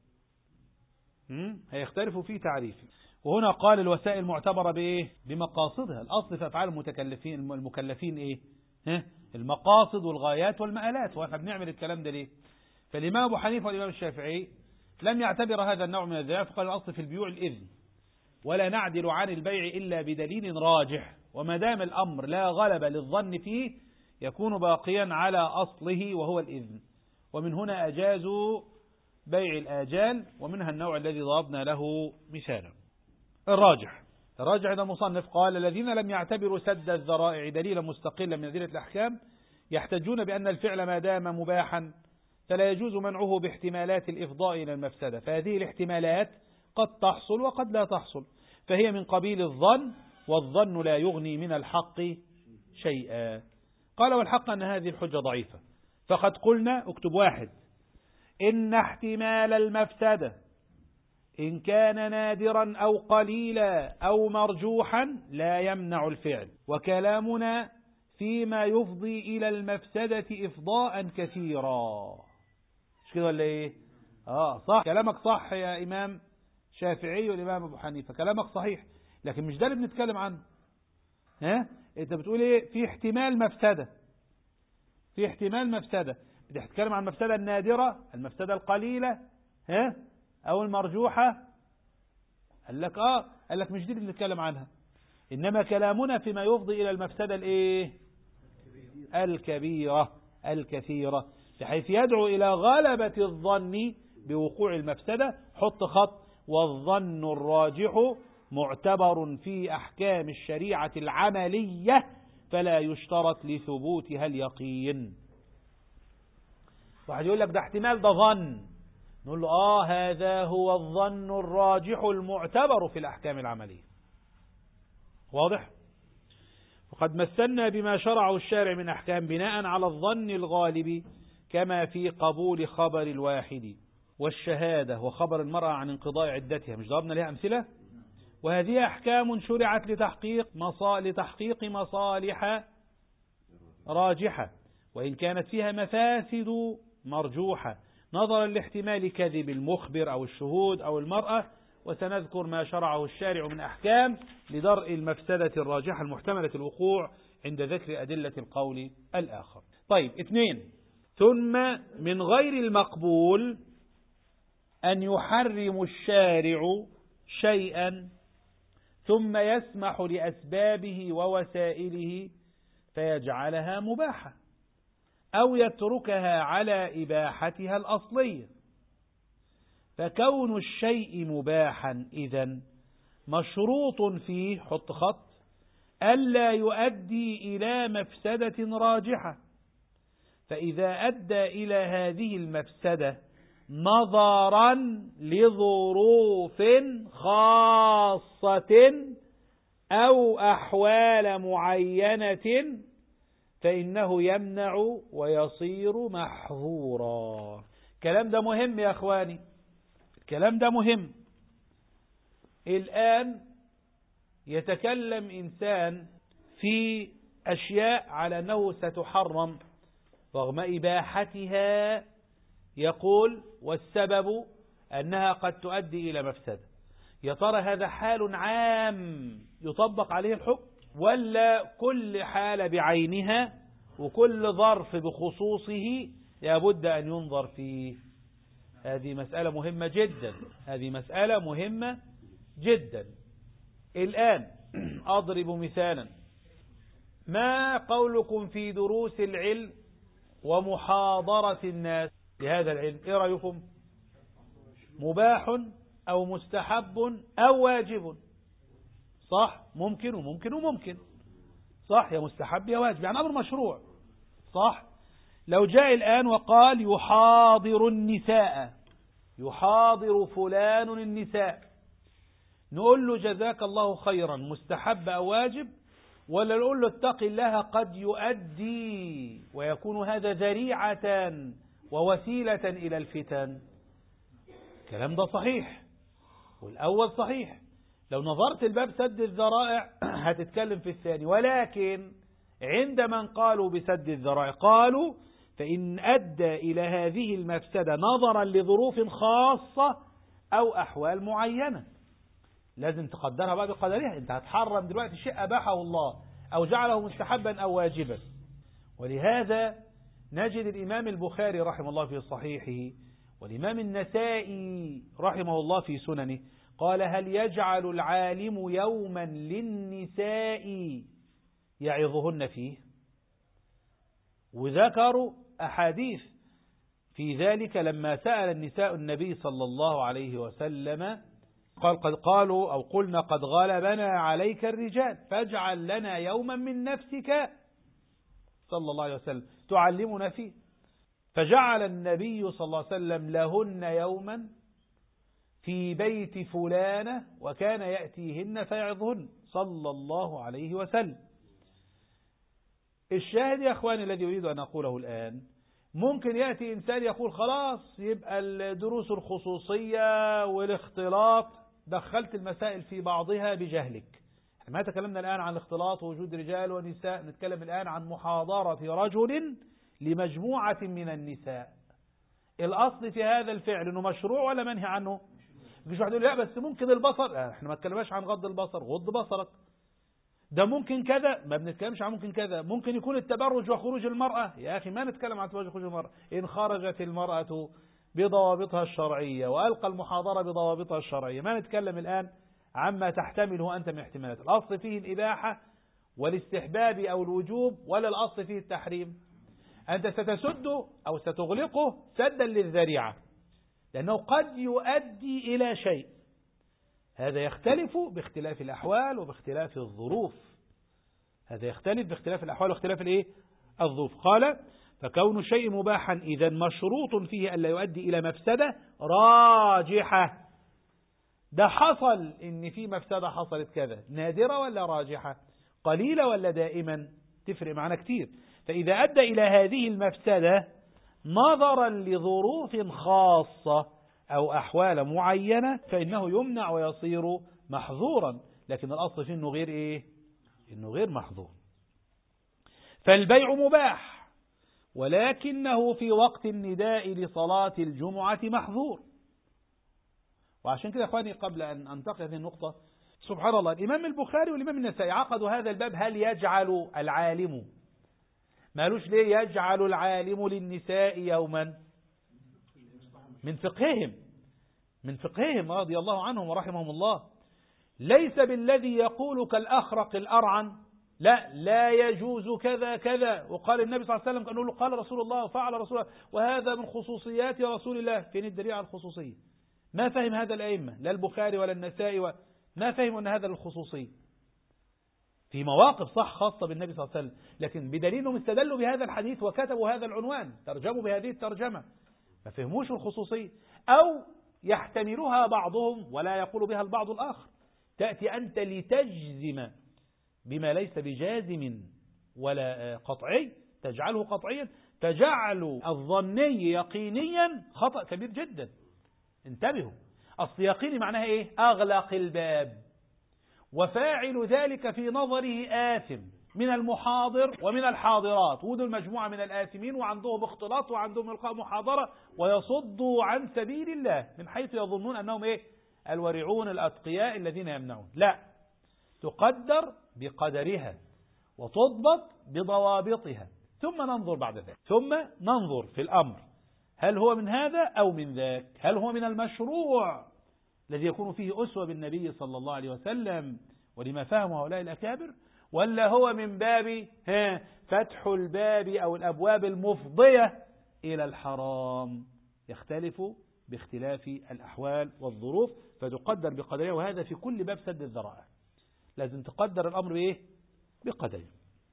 هيختلفوا في تعريفه. وهنا قال الوسائل معتبرة بإيه؟ بمقاصدها. الأصل في أفعال المكلفين إيه؟ المقاصد والغايات والمآلات. وإحنا بنعمل الكلام ده ليه؟ فالإمام أبو حنيفة والإمام الشافعي لم يعتبر هذا النوع من الذهاب، فقال الأصل في البيوع الإذن، ولا نعدل عن البيع إلا بدليل راجح، وما دام الأمر لا غلب للظن فيه يكون باقيا على أصله وهو الإذن. ومن هنا أجازوا بيع الآجال، ومنها النوع الذي ضربنا له مثالا. الراجح عند المصنف قال: الذين لم يعتبروا سد الذرائع دليلا مستقلا من أدلة الأحكام يحتجون بأن الفعل ما دام مباحا فلا يجوز منعه باحتمالات الإفضاء إلى المفسدة، فهذه الاحتمالات قد تحصل وقد لا تحصل، فهي من قبيل الظن، والظن لا يغني من الحق شيئا. قال: والحق أن هذه الحجة ضعيفة، فقد قلنا، اكتب 1: إن احتمال المفسدة إن كان نادرا أو قليلا أو مرجوحا لا يمنع الفعل، وكلامنا فيما يفضي إلى المفسدة إفضاء كثيرا. مش كده ولا إيه؟ صح، كلامك صح يا إمام شافعي والإمام أبو حنيفة، كلامك صحيح، لكن مش ده اللي بنتكلم عنه. أنت بتقول إيه؟ في احتمال مفسدة، في احتمال مفسدة. بتتكلم عن المفسدة النادرة، المفسدة القليلة، أو المرجوحة. قال لك مش دي اللي بنتكلم عنها، إنما كلامنا فيما يفضي إلى المفسدة الإيه؟ الكبيرة الكثيرة، بحيث يدعو إلى غلبة الظن بوقوع المفسدة. حط خط: والظن الراجح معتبر في أحكام الشريعة العملية فلا يشترط لثبوتها اليقين. واحد يقول لك ده احتمال، ده ظن، نقول له هذا هو الظن الراجح المعتبر في الأحكام العملية. واضح؟ وقد مثلنا بما شرعه الشارع من أحكام بناء على الظن الغالب، كما في قبول خبر الواحد والشهادة وخبر المرأة عن انقضاء عدتها. مش ضربنا لها أمثلة؟ وهذه أحكام شرعت لتحقيق مصالح راجحة، وإن كانت فيها مفاسد مرجوحة نظرا لاحتمال كذب المخبر أو الشهود أو المرأة. وسنذكر ما شرعه الشارع من أحكام لدرء المفسدة الراجحة المحتملة الوقوع عند ذكر أدلة القول الآخر. طيب، 2: ثم من غير المقبول أن يحرم الشارع شيئا ثم يسمح لأسبابه ووسائله فيجعلها مباحة أو يتركها على إباحتها الأصلية. فكون الشيء مباحا إذن مشروط فيه، حط خط، ألا يؤدي إلى مفسدة راجحة، فإذا أدى إلى هذه المفسدة نظرا لظروف خاصة أو أحوال معينة فإنه يمنع ويصير محظورا. الكلام ده مهم يا أخواني، الكلام ده مهم. الآن يتكلم إنسان في أشياء على أنه ستحرم رغم إباحتها، يقول والسبب أنها قد تؤدي إلى مفسدة. يا ترى هذا حال عام يطبق عليه الحكم، ولا كل حالة بعينها وكل ظرف بخصوصه لابد أن ينظر فيه؟ هذه مسألة مهمة جدا، هذه مسألة مهمة جدا. الآن أضرب مثالا: ما قولكم في دروس العلم ومحاضرة الناس لهذا العلم؟ إيه رأيكم؟ مباح أو مستحب أو واجب؟ صح؟ ممكن وممكن وممكن، صح؟ يا مستحب يا واجب، يعني أمر مشروع، صح؟ لو جاء الآن وقال يحاضر النساء، يحاضر فلان النساء، نقول له جزاك الله خيرا، مستحب أو واجب؟ ولا نقول له اتق الله قد يؤدي ويكون هذا ذريعة ووسيلة إلى الفتن؟ الكلام ده صحيح، والأول صحيح. لو نظرت الباب سد الذرائع هتتكلم في الثاني، ولكن عند من قالوا بسد الذرائع قالوا فإن أدى إلى هذه المفسدة نظرا لظروف خاصة أو أحوال معينة، لازم تقدرها بقى بقدرها. أنت هتحرم دلوقتي شيء أباحه الله أو جعله مستحبا أو واجبا. ولهذا نجد الإمام البخاري رحمه الله في صحيحه والإمام النسائي رحمه الله في سننه قال هل يجعل العالم يوما للنساء يعظهن فيه؟ وذكروا أحاديث في ذلك لما سأل النساء النبي صلى الله عليه وسلم قال قد قالوا أو قلنا قد غلبنا عليك الرجال فاجعل لنا يوما من نفسك صلى الله عليه وسلم تعلمنا فيه، فجعل النبي صلى الله عليه وسلم لهن يوما في بيت فلانة وكان يأتيهن فيعظهن صلى الله عليه وسلم. الشاهد يا أخواني الذي أريد أن أقوله الآن، ممكن يأتي إنسان يقول خلاص يبقى الدروس الخصوصية والاختلاط دخلت المسائل في بعضها بجهلك. ما تكلمنا الآن عن الاختلاط ووجود رجال ونساء، نتكلم الآن عن محاضرة رجل لمجموعة من النساء. الأصل في هذا الفعل أنه مشروع ولا منهي عنه؟ مش واحد يقول لا بس ممكن البصر، احنا ما نتكلمش عن غض البصر، غض بصرك. ده ممكن كذا، ما بنتكلمش عن ممكن كذا. ممكن يكون التبرج وخروج المرأة، يا أخي ما نتكلم عن التبرج وخروج المرأة. إن خرجت المرأة بضوابطها الشرعية وألقى المحاضرة بضوابطها الشرعية، ما نتكلم الآن عما تحتمله أنت من احتمالات. الأصل فيه الإباحة والاستحباب أو الوجوب، ولا الأصل فيه التحريم. أنت ستسده أو ستغلقه سدا للذريعة، لأنه قد يؤدي إلى شيء، هذا يختلف باختلاف الأحوال وباختلاف الظروف. هذا يختلف باختلاف الأحوال واختلاف الظروف. قال فكون شيء مباحا إذا مشروط فيه ألا يؤدي إلى مفسدة راجحة. ده حصل إن في مفسدة حصلت كذا، نادرة ولا راجحة؟ قليلة ولا دائما؟ تفرق معنا كتير. فإذا أدى إلى هذه المفسدة نظرا لظروف خاصة أو أحوال معينة فإنه يمنع ويصير محظورا، لكن الأصل فيه إنه غير إنه غير محظور. فالبيع مباح ولكنه في وقت النداء لصلاة الجمعة محظور. وعشان كده أخواني قبل أن أنتقل هذه النقطة، سبحان الله، الإمام البخاري والإمام النسائي عقدوا هذا الباب هل يجعل العالم، ما قالوش ليه يجعل العالم للنساء يوما؟ من فقههم رضي الله عنهم ورحمهم الله. ليس بالذي يقول كالأخرق الأرعن لا يجوز كذا كذا، وقال النبي صلى الله عليه وسلم كان له قال رسول الله وفعل رسول الله وهذا من خصوصيات رسول الله. فين الدليل على الخصوصية؟ ما فهم هذا الأئمة، لا البخاري ولا النسائي ما فهموا أن هذا الخصوصية في مواقف صح خاصة بالنبي صلى الله عليه وسلم، لكن بدليل أنهم استدلوا بهذا الحديث وكتبوا هذا العنوان، ترجموا بهذه الترجمة، ما فهموش الخصوصية، أو يحتملها بعضهم ولا يقول بها البعض الآخر. تأتي أنت لتجزم بما ليس بجازم ولا قطعي، تجعله قطعيا، تجعل الظني يقينيا، خطأ كبير جدا. انتبهوا، أصل يقيني معناها إيه؟ أغلق الباب، وفاعل ذلك في نظره آثم من المحاضر ومن الحاضرات، ودول مجموعة من الآثمين وعندهم اختلاط وعندهم إلقاء محاضرة ويصدوا عن سبيل الله من حيث يظنون أنهم الورعون الأتقياء الذين يمنعون. لا، تقدر بقدرها وتضبط بضوابطها، ثم ننظر بعد ذلك، ثم ننظر في الأمر هل هو من هذا أو من ذاك، هل هو من المشروع الذي يكون فيه أسوة بالنبي صلى الله عليه وسلم ولما فهم هؤلاء الأكابر، ولا هو من باب فتح الباب أو الأبواب المفضية إلى الحرام. يختلف باختلاف الأحوال والظروف، فتقدر بقدرها، وهذا في كل باب سد الذرائع لازم تقدر الأمر بقدره.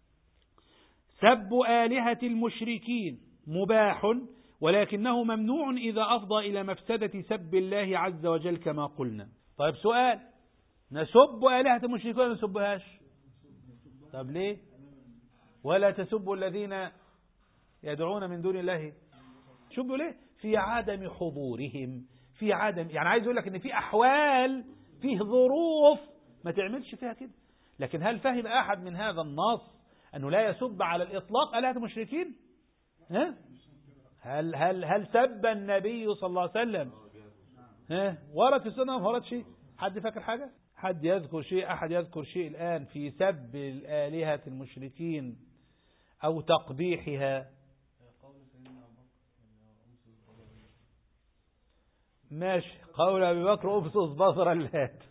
سب آلهة المشركين مباح ولكنه ممنوع إذا أفضى إلى مفسدة سب الله عز وجل كما قلنا. طيب سؤال، نسب آلهة المشركين ولا نسبهاش؟ طب ليه؟ ولا تسبوا الذين يدعون من دون الله. شبوا ليه؟ في عدم حضورهم في عدم، يعني عايز يقول لك ان في احوال، فيه ظروف ما تعملش فيها كده. لكن هل فهم احد من هذا النص انه لا يسب على الاطلاق آلهة المشركين؟ ها؟ هل سب النبي صلى الله عليه وسلم؟ ها؟ ورد في السنة ما ورد شيء؟ حد فاكر حاجة؟ حد يذكر شيء؟ أحد يذكر شيء الآن في سب الآلهة المشركين أو تقبيحها؟ ماشي، قول أبي بكر أبصص بصر اللات.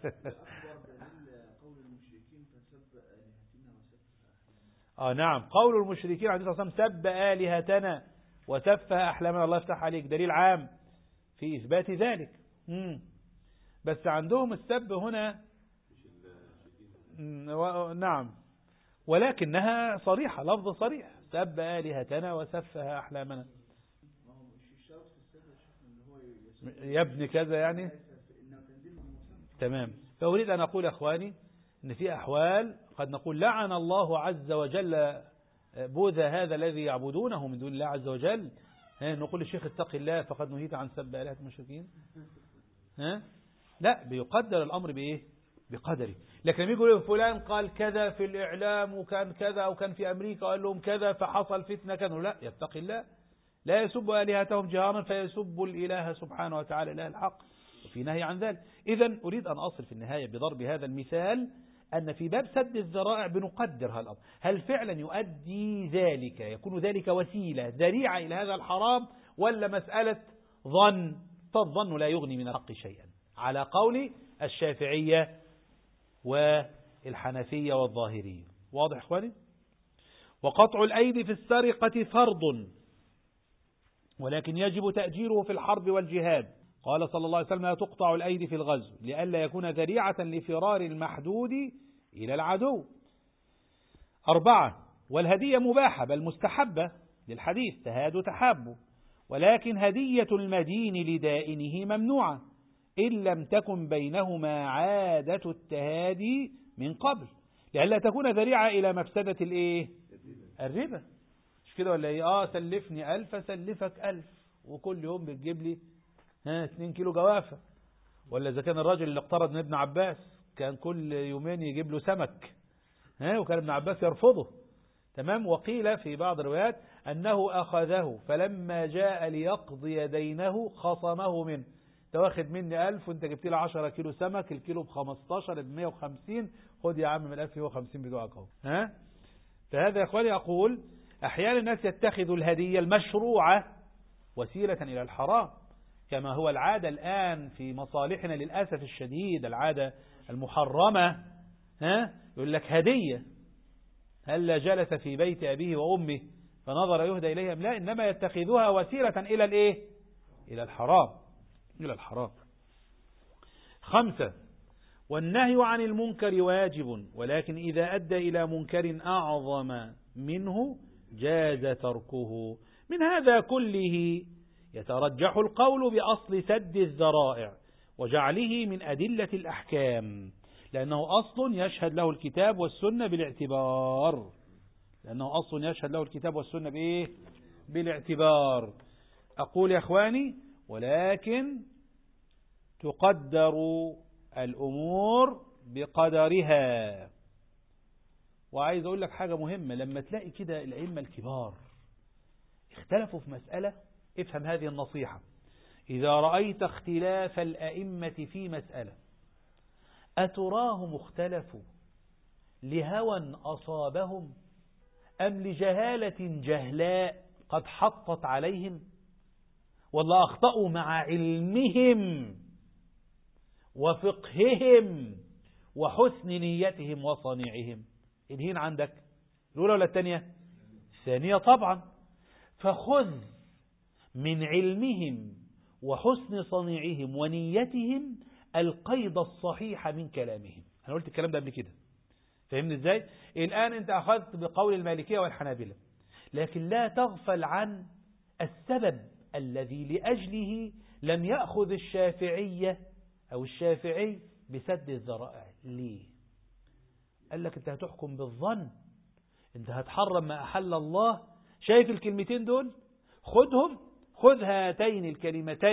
نعم، قول المشركين عليه الصلاة والسلام سب آلهتنا وسفه أحلامنا، الله يفتح عليك، دليل عام في إثبات ذلك. بس عندهم السب هنا نعم، ولكنها صريحة، لفظ صريح، سب آلهتنا وسفه أحلامنا. يا ابن كذا يعني. تمام. فأريد أن أقول أخواني أن في أحوال قد نقول لعن الله عز وجل بوذا هذا الذي يعبدونه من دون الله عز وجل. نقول للشيخ اتق الله فقد نهيت عن سب آلهة المشركين. لا، بيقدر الأمر بإيه؟ بقدره. لكن لما يقول فلان قال كذا في الإعلام وكان كذا، أو كان في أمريكا قال لهم كذا فحصل فتنة كذا، لا، يتقي الله، لا يسب آلهتهم جهارا فيسب الإله سبحانه وتعالى إله الحق، وفي نهي عن ذلك. إذن أريد أن أصل في النهاية بضرب هذا المثال أن في باب سد الذرائع بنقدر هذا الأمر، هل فعلا يؤدي ذلك، يكون ذلك وسيلة ذريعة إلى هذا الحرام، ولا مسألة ظن؟ فالظن لا يغني من الحق شيئا، على قول الشافعية والحنفية والظاهرية. واضح إخواني؟ وقطع الأيدي في السرقة فرض، ولكن يجب تأجيره في الحرب والجهاد. قال صلى الله عليه وسلم لا تقطع الأيدي في الغزو لئلا يكون ذريعة لفرار المحدود إلى العدو. 4. والهدية مباحة بل مستحبة للحديث تهاد تحاب، ولكن هدية المدين لدائنه ممنوعة إن لم تكن بينهما عادة التهادي من قبل، لئلا تكون ذريعة إلى مفسدة الربا. مش كده ولا ايه؟ سلفني 1000 سلفك 1000، وكل يوم بتجيب لي 2 كيلو جوافة. ولا إذا كان الراجل اللي اقترض من ابن عباس كان كل يومين يجيب له سمك، وكان ابن عباس يرفضه. تمام. وقيل في بعض الروايات أنه أخذه فلما جاء ليقضي دينه خصمه منه، انت واخد مني 1000 وانت جبت لي 10 كيلو سمك، الكيلو ب15 ب150، خد يا عم من 1150 بتوعك اهو. فهذا يا اخواني أقول أحيانا الناس يتخذوا الهدية المشروعة وسيلة إلى الحرام، كما هو العادة الآن في مصالحنا للأسف الشديد، العادة المحرمة. يقول لك هدية، هل جلس في بيت أبيه وأمه فنظر يهدى إليها؟ لا، إنما يتخذوها وسيلة إلى إلى الحرام، إلى الحرام. 5. والنهي عن المنكر واجب، ولكن إذا أدى إلى منكر أعظم منه جاز تركه. من هذا كله يترجح القول بأصل سد الذرائع وجعله من أدلة الأحكام، لأنه أصل يشهد له الكتاب والسنة بالاعتبار، لأنه أصل يشهد له الكتاب والسنة بالاعتبار. أقول يا أخواني ولكن تقدر الأمور بقدرها. وعايز أقول لك حاجة مهمة، لما تلاقي كده الأئمة الكبار اختلفوا في مسألة، افهم هذه النصيحة: إذا رأيت اختلاف الأئمة في مسألة أتراهم اختلفوا لهوى أصابهم أم لجهالة جهلاء قد حطت عليهم، ولا أخطأوا مع علمهم وفقههم وحسن نيتهم وصنيعهم؟ الهين عندك الأولى ولا الثانية؟ الثانية طبعا. فخذ من علمهم وحسن صنيعهم ونيتهم القيد الصحيح من كلامهم. أنا قلت الكلام ده قبل كده، فهمني إزاي؟ الآن أنت أخذت بقول المالكية والحنابلة، لكن لا تغفل عن السبب الذي لأجله لم يأخذ الشافعية أو الشافعي بسد الذرائع. ليه؟ قال لك أنت هتحكم بالظن، أنت هتحرم ما أحل الله. شايف الكلمتين دول؟ خذ هاتين الكلمتين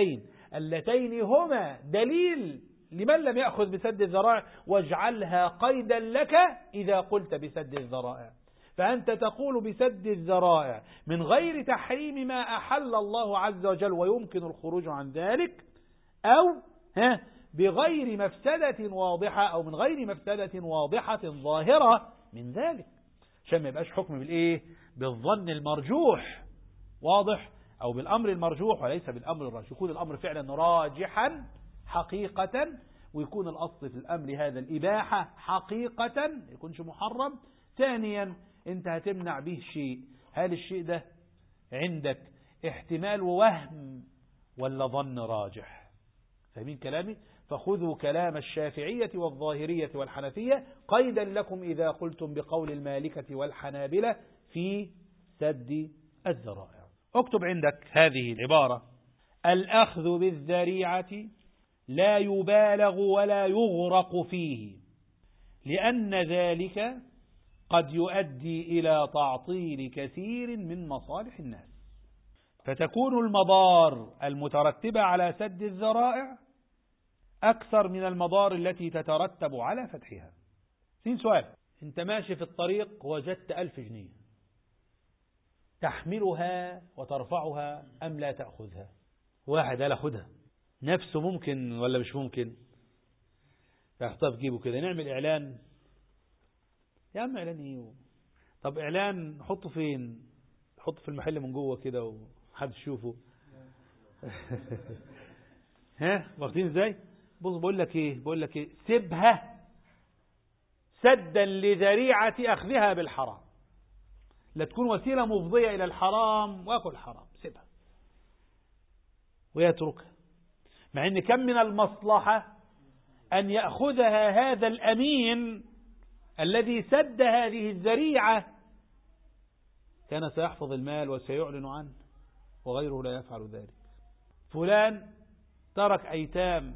اللتين هما دليل لمن لم يأخذ بسد الذرائع، واجعلها قيدا لك إذا قلت بسد الذرائع. فأنت تقول بسد الذرائع من غير تحريم ما أحل الله عز وجل ويمكن الخروج عن ذلك، أو بغير مفسدة واضحة، أو من غير مفسدة واضحة ظاهرة من ذلك، عشان ما يبقاش حكم بالإيه؟ بالظن المرجوح، واضح؟ أو بالأمر المرجوح وليس بالأمر الراجح، يكون الأمر فعلا راجحا حقيقة، ويكون الأصل في الأمر هذا الإباحة حقيقة، ما يكونش محرم. ثانيا أنت هتمنع به شيء، هل الشيء ده عندك احتمال ووهم ولا ظن راجح؟ فاهمين كلامي؟ فخذوا كلام الشافعية والظاهرية والحنفية قيدا لكم إذا قلتم بقول المالكة والحنابلة في سد الذرائع. اكتب عندك هذه العبارة: الأخذ بالذريعة لا يبالغ ولا يغرق فيه، لأن ذلك قد يؤدي إلى تعطيل كثير من مصالح الناس، فتكون المضار المترتبة على سد الذرائع أكثر من المضار التي تترتب على فتحها. سؤال: أنت ماشي في الطريق وجدت 1000 جنيه، تحملها وترفعها أم لا تأخذها؟ واحد قال أخذها، نفسه ممكن ولا مش ممكن؟ يحطها في جيبه كده. نعمل إعلان، يا عم إعلان إيه؟ طب إعلان حطه فين؟ حطه في المحل من جوه كده وحد يشوفه. واخدين ازاي؟ بص بقول لك ايه، سيبها سدا لذريعة أخذها بالحرام، لا تكون وسيلة مفضية إلى الحرام وأكل حرام، سيبها ويتركها، مع أن كم من المصلحة أن يأخذها هذا الأمين الذي سد هذه الذريعة، كان سيحفظ المال وسيعلن عنه، وغيره لا يفعل ذلك. فلان ترك أيتام،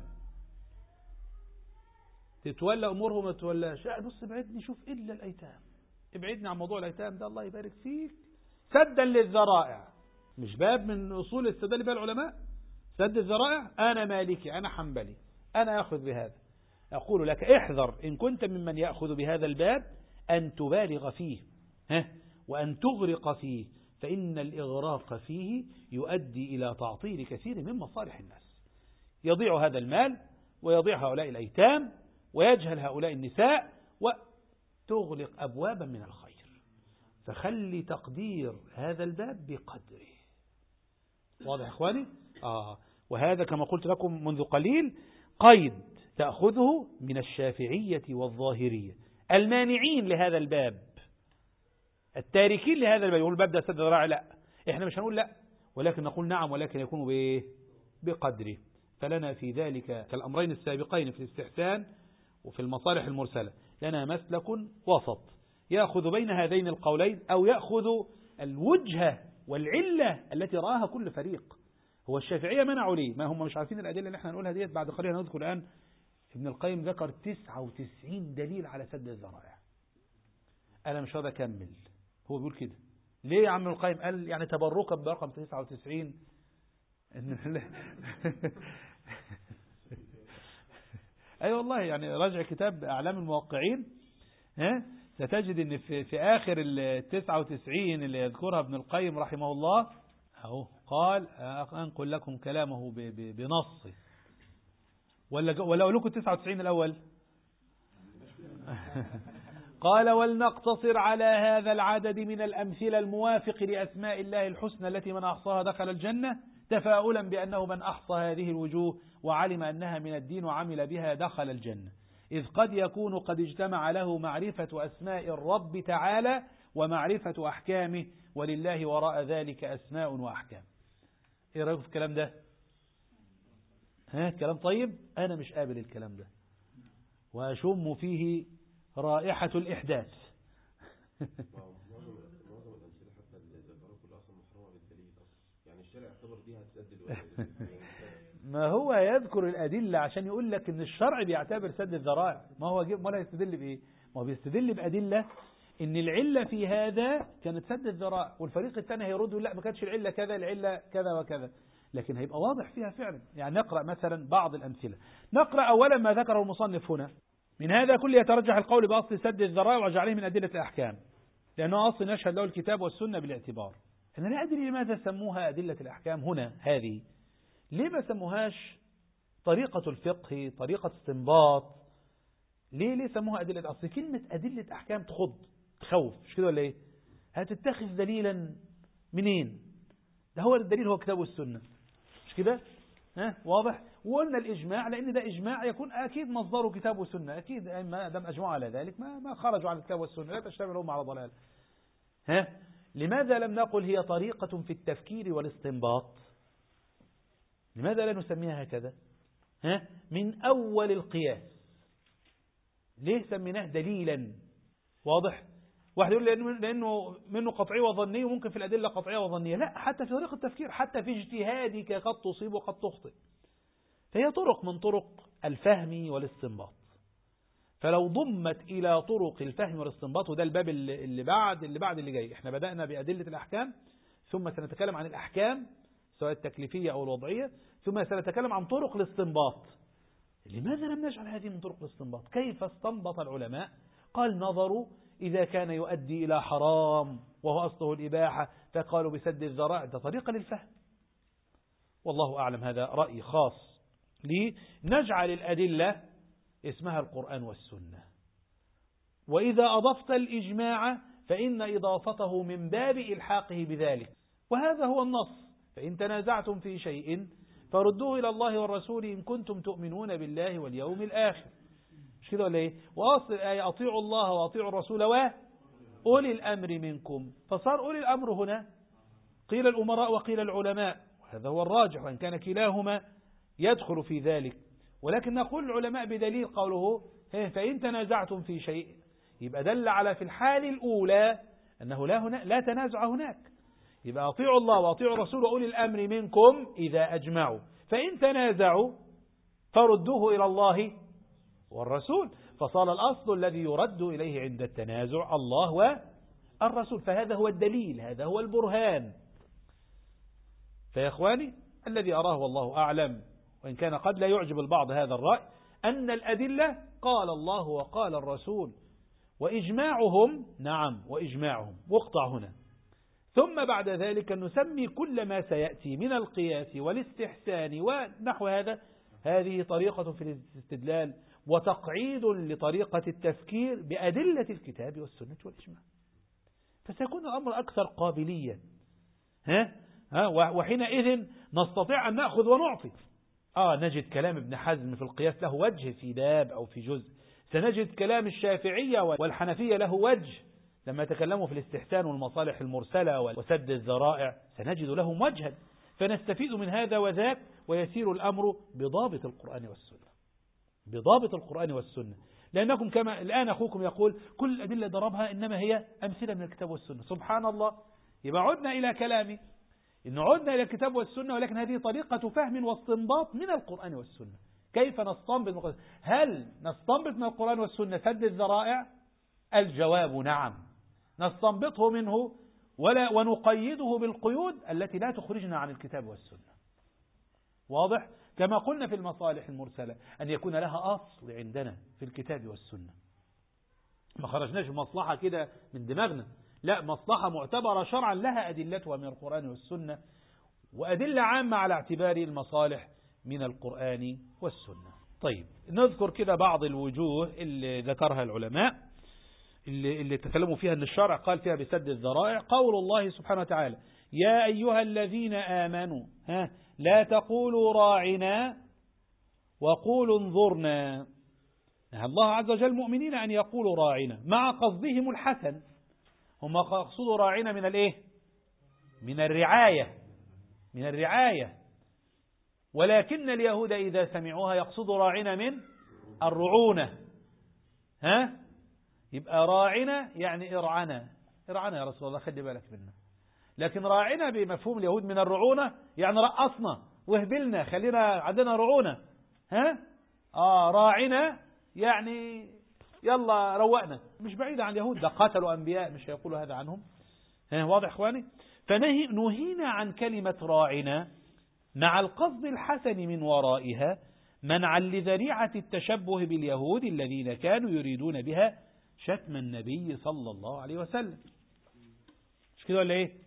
تتولى أمورهم ما تتولاش، بص ابعدني، شوف إلا الأيتام، ابعدني عن موضوع الأيتام ده، الله يبارك فيك، سدا للذرائع. مش باب من أصول الاستدلال بها العلماء؟ سد الذرائع. أنا مالكي، أنا حنبلي، أنا أخذ بهذا، أقول لك احذر إن كنت ممن يأخذ بهذا الباب أن تبالغ فيه وأن تغرق فيه، فإن الإغراق فيه يؤدي إلى تعطيل كثير من مصالح الناس، يضيع هذا المال ويضيع هؤلاء الأيتام ويجهل هؤلاء النساء وتغلق أبوابا من الخير. فخلي تقدير هذا الباب بقدره. واضح يا إخواني؟ وهذا كما قلت لكم منذ قليل قيد تأخذه من الشافعية والظاهرية المانعين لهذا الباب، التاركين لهذا الباب. يقول الباب ده سد ذرائع، لا، احنا مش هنقول لا، ولكن نقول نعم، ولكن يكون بقدره. فلنا في ذلك كالأمرين السابقين في الاستحسان وفي المصالح المرسلة لنا مسلك وسط، يأخذ بين هذين القولين، أو يأخذ الوجهة والعلة التي رآها كل فريق. هو الشافعية منعوا ليه؟ ما هم مش عارفين الأدلة اللي احنا هنقولها ديت. بعد قليل هنذكر الآن ابن القيم ذكر 99 دليل على سد الذرائع. أنا مش هذا أكمل، هو بيقول كده. ليه يا عم القيم؟ قال يعني تبركا برقم 99. أي والله، يعني راجع كتاب أعلام الموقعين ستجد أن في آخر 99 اللي يذكرها ابن القيم رحمه الله قال، أنقل لكم كلامه بنصه، ولا أقول لكم 99 الأول؟ قال: ولنقتصر على هذا العدد من الأمثلة الموافق لأسماء الله الحسنى التي من أحصاها دخل الجنة، تفاؤلا بأنه من أحصى هذه الوجوه وعلم أنها من الدين وعمل بها دخل الجنة، إذ قد يكون قد اجتمع له معرفة أسماء الرب تعالى ومعرفة أحكامه، ولله وراء ذلك أسماء وأحكام. إيه رأيكم في الكلام ده؟ كلام طيب؟ أنا مش قابل الكلام ده، وأشم فيه رائحة الإحداث. ما هو يذكر الأدلة عشان يقول لك إن الشرع بيعتبر سد الذرائع. ما هو ما لا يستدل بإيه؟ ما هو بيستدل بأدلة إن العلة في هذا كانت سد الذرائع، والفريق الثاني هيرد لا، ما كانتش العلة كذا، العلة كذا وكذا. لكن هيبقى واضح فيها فعلا. يعني نقرأ مثلا بعض الأمثلة. نقرأ أولا ما ذكره المصنف هنا: من هذا كله يترجح القول بأصل سد الذرائع وجعله من أدلة الأحكام، لأنه أصل يشهد له الكتاب والسنة بالاعتبار. أنا لا أدري لماذا سموها أدلة الأحكام هنا هذه، ليه ما سموهاش طريقة الفقه، طريقة استنباط؟ ليه سموها أدلة؟ أصل كلمة أدلة أحكام تخوف، مش كده ولا إيه؟ هتتخذ دليلا منين؟ ده هو الدليل هو كتاب والسنة، مش كده؟ واضح؟ وقلنا الإجماع، لأن ده إجماع يكون أكيد مصدره كتاب والسنة، أكيد ما دام أجمعوا على ذلك ما خرجوا عن الكتاب والسنة، لا تشتملهم على ضلال. لماذا لم نقل هي طريقة في التفكير والاستنباط؟ لماذا لا نسميها هكذا؟ من أول القياس. ليه سميناه دليلا؟ واضح؟ واحد يقول لأنه منه قطعي وظني، وممكن في الأدلة قطعية وظنية. لا، حتى في طريقة التفكير، حتى في اجتهادك قد تصيب وقد تخطئ. فهي طرق من طرق الفهم والاستنباط. فلو ضمت إلى طرق الفهم والاستنباط، وده الباب اللي بعد اللي جاي. احنا بدأنا بأدلة الأحكام، ثم سنتكلم عن الأحكام سواء التكليفية أو الوضعية، ثم سنتكلم عن طرق الاستنباط. لماذا لم نجعل هذه من طرق الاستنباط؟ كيف استنبط العلماء؟ قال: نظروا إذا كان يؤدي إلى حرام وهو أصله الإباحة فقالوا بسد الذرائع، ده طريقة للفهم. والله أعلم، هذا رأي خاص. لنجعل الأدلة اسمها القرآن والسنة. وإذا أضفت الإجماع فإن إضافته من باب إلحاقه بذلك، وهذا هو النص: فإن تنازعتم في شيء فردوه إلى الله والرسول إن كنتم تؤمنون بالله واليوم الآخر. مش كده ولا إيه؟ وأصل الآية: أطيعوا الله وأطيعوا الرسول وأولي الأمر منكم. فصار أولي الأمر هنا قيل الأمراء وقيل العلماء، وهذا هو الراجح، وإن كان كلاهما يدخل في ذلك. ولكن نقول العلماء بدليل قوله فإن تنازعتم في شيء، يبقى دل على في الحال الأولى أنه لا تنازع هناك. يبقى أطيعوا الله وأطيعوا الرسول وأولي الأمر منكم إذا أجمعوا، فإن تنازعوا فردوه إلى الله والرسول. فصار الأصل الذي يرد إليه عند التنازع الله والرسول، فهذا هو الدليل، هذا هو البرهان. فيا إخواني، الذي أراه والله أعلم، وإن كان قد لا يعجب البعض هذا الرأي، أن الأدلة قال الله وقال الرسول وإجماعهم، نعم وإجماعهم، واقطع هنا. ثم بعد ذلك نسمي كل ما سيأتي من القياس والاستحسان ونحو هذه طريقة في الاستدلال وتقعيد لطريقة التفكير بأدلة الكتاب والسنة والإجماع، فسيكون الأمر أكثر قابلية. وحينئذ نستطيع أن نأخذ ونعطي. نجد كلام ابن حزم في القياس له وجه في باب أو في جزء، سنجد كلام الشافعية والحنفية له وجه لما تكلموا في الاستحسان والمصالح المرسلة وسد الذرائع، سنجد لهم وجها، فنستفيد من هذا وذاك، ويسير الأمر بضابط القرآن والسنة، بضابط القرآن والسنة. لأنكم كما الآن أخوكم يقول كل الأدلة ضربها إنما هي أمثلة من الكتاب والسنة. سبحان الله، يبقى عدنا إلى كلامي إن عدنا إلى الكتاب والسنة، ولكن هذه طريقة فهم واستنباط من القرآن والسنة. كيف نستنبط؟ هل نستنبط من القرآن والسنة سد الذرائع؟ الجواب نعم، نستنبطه منه ونقيده بالقيود التي لا تخرجنا عن الكتاب والسنة. واضح؟ كما قلنا في المصالح المرسلة أن يكون لها أصل عندنا في الكتاب والسنة، ما خرجناش مصلحة كده من دماغنا، لا، مصلحة معتبرة شرعا لها أدلتها من القرآن والسنة، وأدلة عامة على اعتبار المصالح من القرآن والسنة. طيب، نذكر كده بعض الوجوه اللي ذكرها العلماء اللي تكلموا فيها أن الشرع قال فيها بسد الذرائع. قول الله سبحانه وتعالى: يا أيها الذين آمنوا لا تقولوا راعنا وقولوا انظرنا. نهى الله عز وجل المؤمنين أن يقولوا راعنا مع قصدهم الحسن. هم قصدوا راعنا من الايه؟ من الرعاية. ولكن اليهود إذا سمعوها يقصدوا راعنا من الرعونة. يبقى راعنا يعني ارعنا يا رسول الله، خلي بالك منا. لكن راعنا بمفهوم اليهود من الرعونة يعني رقصنا وهبلنا، خلينا عندنا رعونة. راعنا يعني يلا روقنا. مش بعيد عن اليهود، ده قتلوا أنبياء، مش هيقولوا هذا عنهم. واضح إخواني؟ فنهينا عن كلمة راعنا مع القصد الحسن من ورائها منعا لذريعة التشبه باليهود الذين كانوا يريدون بها شتم النبي صلى الله عليه وسلم. مش كده ولا ايه؟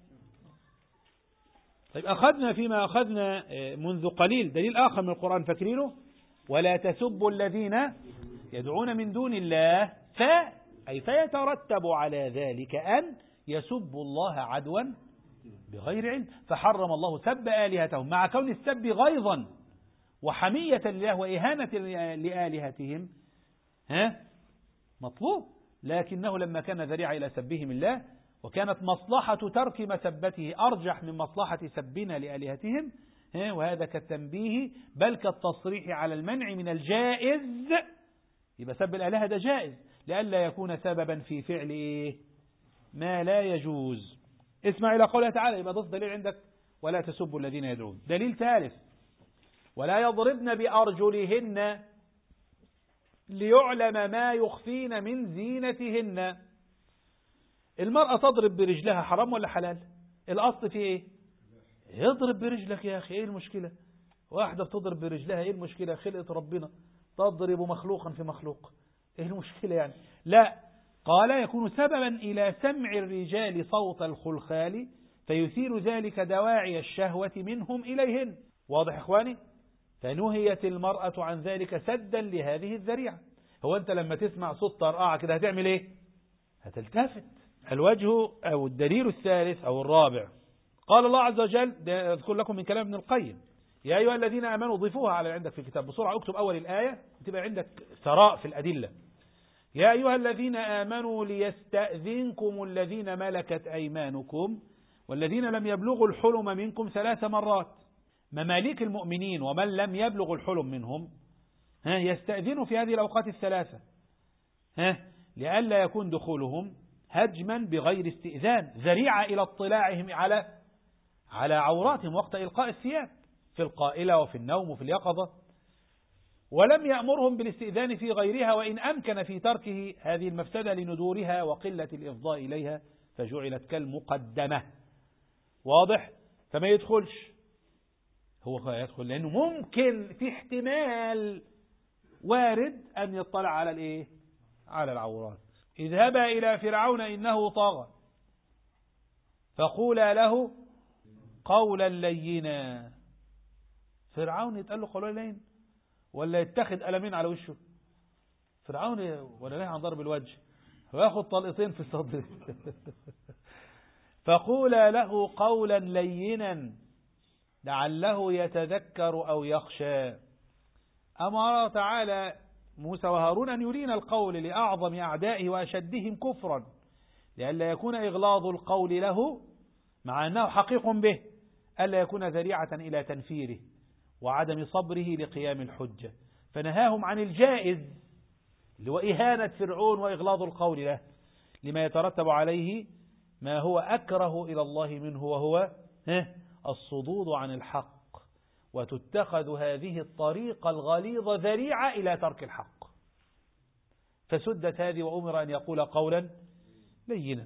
طيب أخذنا فيما أخذنا منذ قليل دليل آخر من القرآن فاكرينه؟ ولا تسبوا الذين يدعون من دون الله فيترتب على ذلك أن يسبوا الله عدوا بغير علم، فحرم الله سب آلهتهم مع كون السب غيظا وحمية لله وإهانة لآلهتهم مطلوب، لكنه لما كان ذريعة إلى سبهم الله وكانت مصلحة ترك مسبته أرجح من مصلحة سبنا لآلهتهم، وهذا كالتنبيه بل كالتصريح على المنع من الجائز، يبقى سب الآلهة ده جائز لئلا يكون سببا في فعل إيه؟ ما لا يجوز. اسمع إلى قوله تعالى، يبقى ضد دليل عندك ولا تسبوا الذين يدعون. دليل ثالث ولا يضربن بأرجلهن ليعلم ما يخفين من زينتهن. المرأة تضرب برجلها حرام ولا حلال؟ الأصل فيه إيه؟ يضرب برجلك يا أخي، إيه المشكلة؟ واحدة بتضرب برجلها، إيه المشكلة؟ خلقة ربنا، تضرب مخلوقا في مخلوق، إيه المشكلة يعني؟ لا، قال يكون سببا إلى سمع الرجال صوت الخلخال فيثير ذلك دواعي الشهوة منهم إليهن. واضح إخواني؟ فنهيت المرأة عن ذلك سدا لهذه الذريعة. هو أنت لما تسمع صوت طرقعة كده هتعمل إيه؟ هتلتفت. الوجه أو الدليل الثالث أو الرابع، قال الله عز وجل، أذكر لكم من كلام ابن القيم، يا أيها الذين آمنوا ضيفوها على عندك في الكتاب بسرعة، اكتب أول الآية تبقى عندك ثراء في الأدلة. يا أيها الذين آمنوا ليستأذنكم الذين ملكت أيمانكم والذين لم يبلغوا الحلم منكم 3 مرات. مماليك المؤمنين ومن لم يبلغ الحلم منهم يستأذنوا في هذه الأوقات الثلاثة لئلا يكون دخولهم هجما بغير استئذان ذريعة إلى اطلاعهم على عوراتهم وقت إلقاء الثياب في القائلة وفي النوم وفي اليقظة. ولم يأمرهم بالاستئذان في غيرها وإن أمكن في تركه هذه المفسدة لندورها وقلة الإفضاء إليها فجعلت كالمقدمة. واضح؟ فما يدخلش، هو يدخل لأنه ممكن في احتمال وارد أن يطلع على الإيه؟ على العورات. اذهبا إلى فرعون إنه طغى فقولا له قولا لينا. فرعون يتقال له قولا لين ولا يتخذ قلمين على وشه؟ فرعون ولا نهي عن ضرب الوجه وياخد طلقتين في الصدر. فقولا له قولا لينا لعله يتذكر أو يخشى. أمر تعالى موسى وهارون أن يرين القول لأعظم أعدائه وأشدهم كفرا لئلا يكون إغلاظ القول له مع أنه حقيق به ألا يكون ذريعة إلى تنفيره وعدم صبره لقيام الحجة، فنهاهم عن الجائز اللي هو إهانة فرعون وإغلاظ القول له لما يترتب عليه ما هو أكره إلى الله منه وهو الصدود عن الحق، وتتخذ هذه الطريقة الغليظة ذريعة إلى ترك الحق. فسدت هذه وأمر أن يقول قولا لينا.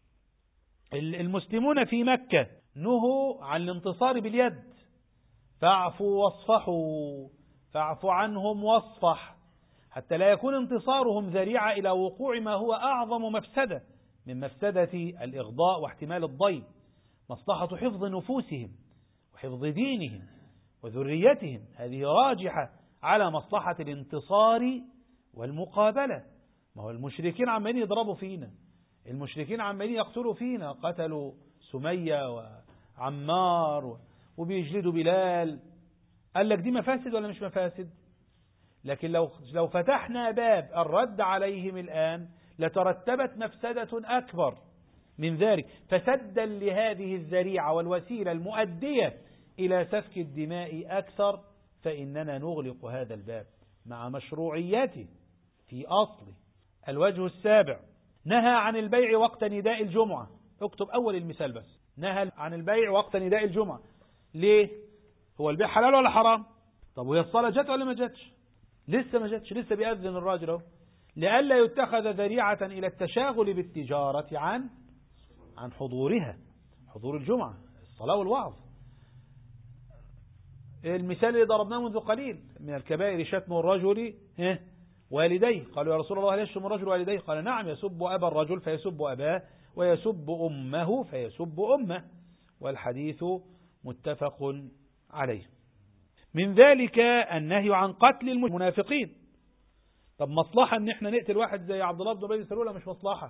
المسلمون في مكة نهوا عن الانتصار باليد، فاعفوا واصفحوا، فاعف عنهم واصفح، حتى لا يكون انتصارهم ذريعة إلى وقوع ما هو أعظم مفسدة من مفسدة الإغضاء واحتمال الضيم، مصلحة حفظ نفوسهم وحفظ دينهم وذريتهم، هذه راجحة على مصلحة الانتصار والمقابلة. ما هو المشركين عمالين يضربوا فينا، المشركين عمالين يقتلوا فينا، قتلوا سمية وعمار وبيجلدوا بلال. قال لك دي مفاسد ولا مش مفاسد؟ لكن لو فتحنا باب الرد عليهم الآن لترتبت مفسدة أكبر من ذلك، فسدا لهذه الذريعة والوسيلة المؤدية إلى سفك الدماء أكثر، فإننا نغلق هذا الباب مع مشروعيته في أصله. الوجه السابع، نهى عن البيع وقت نداء الجمعة. اكتب أول المثال بس، نهى عن البيع وقت نداء الجمعة. ليه؟ هو البيع حلال ولا حرام؟ طب وهي الصلاة جت ولا ما جتش؟ لسه ما جتش، لسه بيأذن الراجل اهو. لئلا يتخذ ذريعة إلى التشاغل بالتجارة عن حضورها، حضور الجمعة، الصلاة والوعظ. المثال اللي ضربناه منذ قليل من الكبائر شتم الرجل والديه. قالوا يا رسول الله هل يشتم الرجل والديه؟ قال نعم، يسب أبا الرجل فيسب أباه، ويسب أمه فيسب أمه، والحديث متفق عليه. من ذلك النهي عن قتل المنافقين. طب مصلحة ان احنا نقتل واحد زي عبد الله بن أبي سلول؟ مش مصلحة،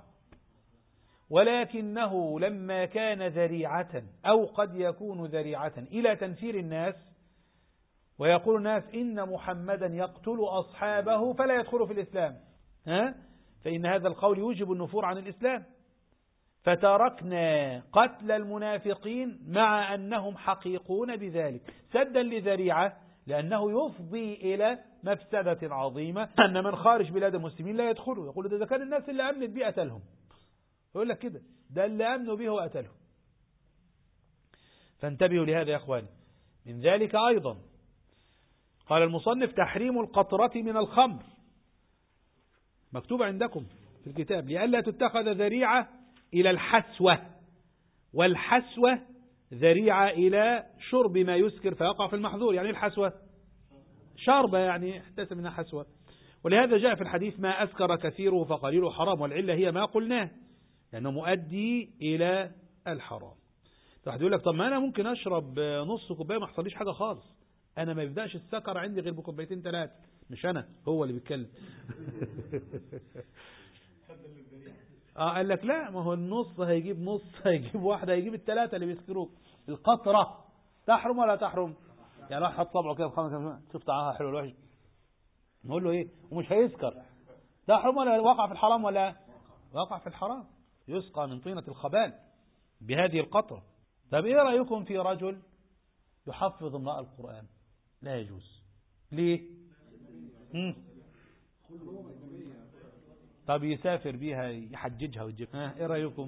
ولكنه لما كان ذريعة أو قد يكون ذريعة إلى تنفير الناس، ويقول الناس إن محمدا يقتل أصحابه فلا يدخل في الإسلام، فإن هذا القول يوجب النفور عن الإسلام، فتركنا قتل المنافقين مع أنهم حقيقون بذلك سدا لذريعة، لأنه يفضي إلى مفسدة عظيمة أن من خارج بلاد المسلمين لا يدخلوا. يقول إذا كان الناس اللي أمنت به قتلهم، يقول لك كده ده اللي أمنوا به وقتلهم. فانتبهوا لهذا يا أخواني. من ذلك أيضا قال المصنف تحريم القطرة من الخمر، مكتوب عندكم في الكتاب، لئلا تتخذ ذريعة إلى الحسوة، والحسوة ذريعة إلى شرب ما يسكر فيقع في المحظور. يعني الحسوة شربة، يعني احتسب منها حسوة. ولهذا جاء في الحديث ما أسكر كثيره فقليله حرام، والعلة هي ما قلناه لأنه مؤدي إلى الحرام. واحد يقول لك طب ما أنا ممكن أشرب نص كوباية ما حصليش حاجة خالص، أنا ما يبدأش السكر عندي غير بكوبايتين 3. مش أنا، هو اللي بيتكلم. قال لك لا، ما هو النص هيجيب نص، هيجيب واحدة، هيجيب الثلاثة اللي بيسكروك. القطرة تحرم ولا تحرم؟ يعني واحد حط صبعه كده بخمسة، شوف طعمها حلو الوحش، نقول له ايه ومش هيسكر، تحرم ولا وقع في الحرام؟ ولا وقع في الحرام، يسقى من طينة الخبال بهذه القطرة. طب ايه رأيكم في رجل يحفظ امرأة القرآن؟ لا يجوز. ليه؟ طب يسافر بيها يحججها ويجيبها، ايه رأيكم؟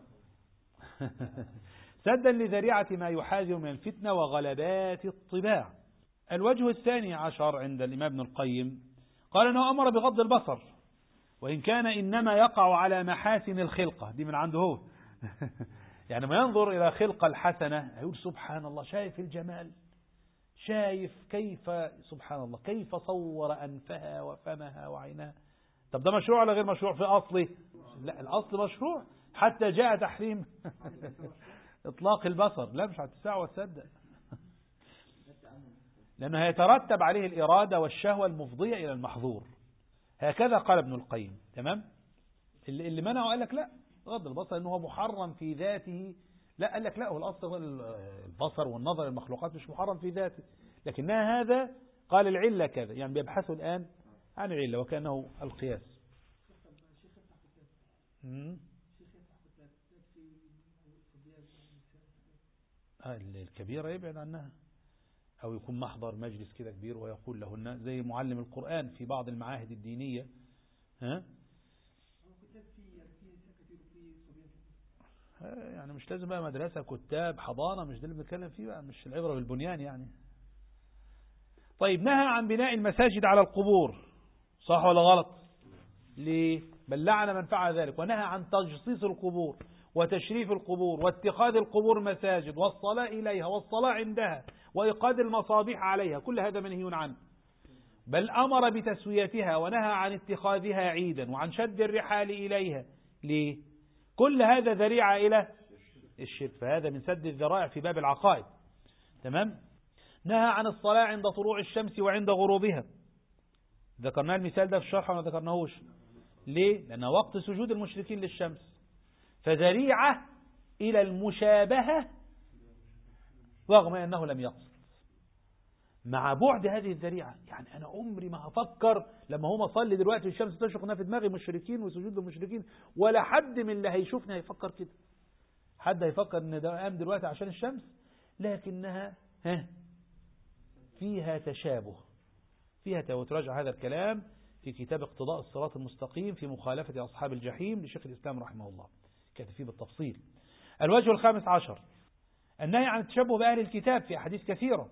سدا لذريعة ما يحاذر من الفتنة وغلبات الطباع. الوجه الثاني عشر عند الإمام ابن القيم قال أنه أمر بغض البصر، وإن كان إنما يقع على محاسن الخلقة، دي من عنده هو. يعني ما ينظر إلى خلقة الحسنة يقول سبحان الله، شايف الجمال، شايف كيف سبحان الله كيف صور أنفها وفمها وعينها. طب ده مشروع ولا غير مشروع في أصله؟ لا، الأصل مشروع، حتى جاء تحريم إطلاق البصر. لا، مش هتساع وتصدق، لأنه يترتب عليه الإرادة والشهوة المفضية إلى المحظور. هكذا قال ابن القيم. تمام. اللي منعه قال لك لا، غض البصر أنه هو محرم في ذاته. لا، قال لك لا، هو الأصل البصر والنظر للمخلوقات مش محرم في ذاته، لكنها هذا قال العلة كذا، يعني بيبحثوا الآن عن العلة وكأنه القياس. الكبيرة يبعد عنها، أو يكون محضر مجلس كده كبير ويقول لهن زي معلم القرآن في بعض المعاهد الدينية. يعني مش لازم بقى مدرسة، كتاب، حضانة، مش ده اللي بنتكلم فيه بقى، مش العبرة بالبنيان يعني. طيب، نهى عن بناء المساجد على القبور، صح ولا غلط؟ ليه؟ بل لعن من فعل ذلك، ونهى عن تجصيص القبور وتشريف القبور واتخاذ القبور مساجد والصلاة إليها والصلاة عندها وإيقاد المصابيح عليها، كل هذا منهي عنه. بل أمر بتسويتها ونهى عن اتخاذها عيدا وعن شد الرحال إليها. ليه؟ كل هذا ذريعة إلى الشرك، فهذا من سد الذرائع في باب العقائد. تمام. نهى عن الصلاة عند طلوع الشمس وعند غروبها، ذكرنا المثال ده في الشرح ولا ذكرناهوش؟ ليه؟ لأنه وقت سجود المشركين للشمس، فذريعة إلى المشابهة رغم أنه لم يقصد. مع بعد هذه الذريعة، يعني أنا عمري ما هفكر لما هم أصلي دلوقتي الشمس تشرق في دماغي مشركين وسجود المشركين، ولا حد من اللي هيشوفنا هيفكر كده. حد هيفكر ان ده قام دلوقتي عشان الشمس، لكنها فيها تشابه، فيها. وتراجع هذا الكلام في كتاب اقتضاء الصراط المستقيم في مخالفة أصحاب الجحيم لشيخ الإسلام رحمه الله، كاتب فيه بالتفصيل. الوجه الخامس عشر النهي عن التشبه بأهل الكتاب في أحاديث كثيرة.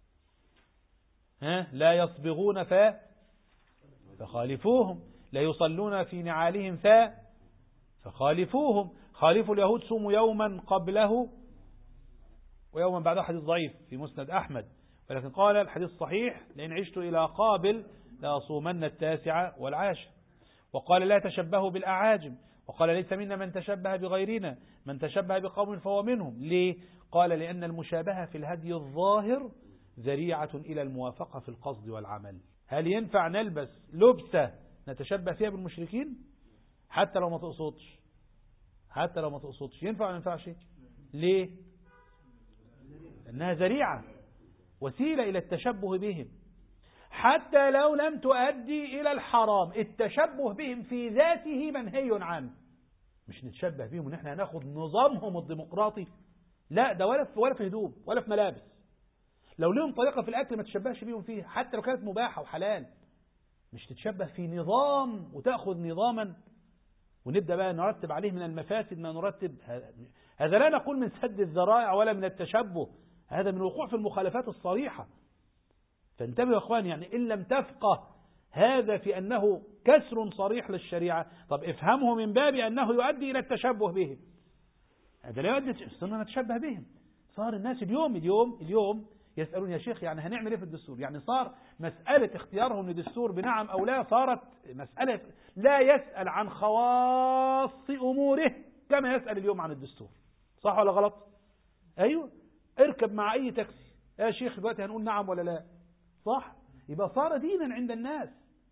لا يصبغون فخالفوهم، لا يصلون في نعالهم فخالفوهم، خالفوا اليهود صوموا يوما قبله ويوما بعده، حديث ضعيف في مسند أحمد. ولكن قال الحديث الصحيح: لئن عشت إلى قابل لأصومن 9 والعاشر. وقال: لا تشبهوا بالأعاجم. وقال: ليس منا من تشبه بغيرنا، من تشبه بقوم فهو منهم. ليه؟ قال: لأن المشابهة في الهدي الظاهر ذريعة إلى الموافقة في القصد والعمل. هل ينفع نلبس لبسة نتشبه فيها بالمشركين؟ حتى لو ما تقصدش، حتى لو ما تقصدش ينفع ولا ما ينفعش؟ ليه؟ أنها ذريعة، وسيلة إلى التشبه بهم، حتى لو لم تؤدي إلى الحرام. التشبه بهم في ذاته منهي عنه. مش نتشبه بهم ونحن هناخد نظامهم الديمقراطي، لا، ده ولا في هدوم ولا في ملابس. لو لهم طريقة في الأكل ما تشبهش بهم فيها، حتى لو كانت مباحة وحلال. مش تتشبه في نظام وتأخذ نظاما ونبدأ بقى نرتب عليه من المفاسد ما نرتب. هذا لا نقول من سد الذرائع ولا من التشبه، هذا من الوقوع في المخالفات الصريحة. فانتبهوا يا أخوان، يعني إن لم تفقه هذا في أنه كسر صريح للشريعة، طب افهمه من باب أنه يؤدي إلى التشبه بهم. هذا لا يؤدي، صرنا نتشبه بهم. صار الناس اليوم يسألون: يا شيخ يعني هنعمل ايه في الدستور؟ يعني صار مسألة اختيارهم للدستور بنعم أو لا صارت مسألة لا يسأل عن خواص أموره كما يسأل اليوم عن الدستور. صح ولا غلط؟ أيوة، اركب مع أي تاكسي: يا شيخ دلوقتي هنقول نعم ولا لا؟ صح؟ يبقى صار دينا عند الناس.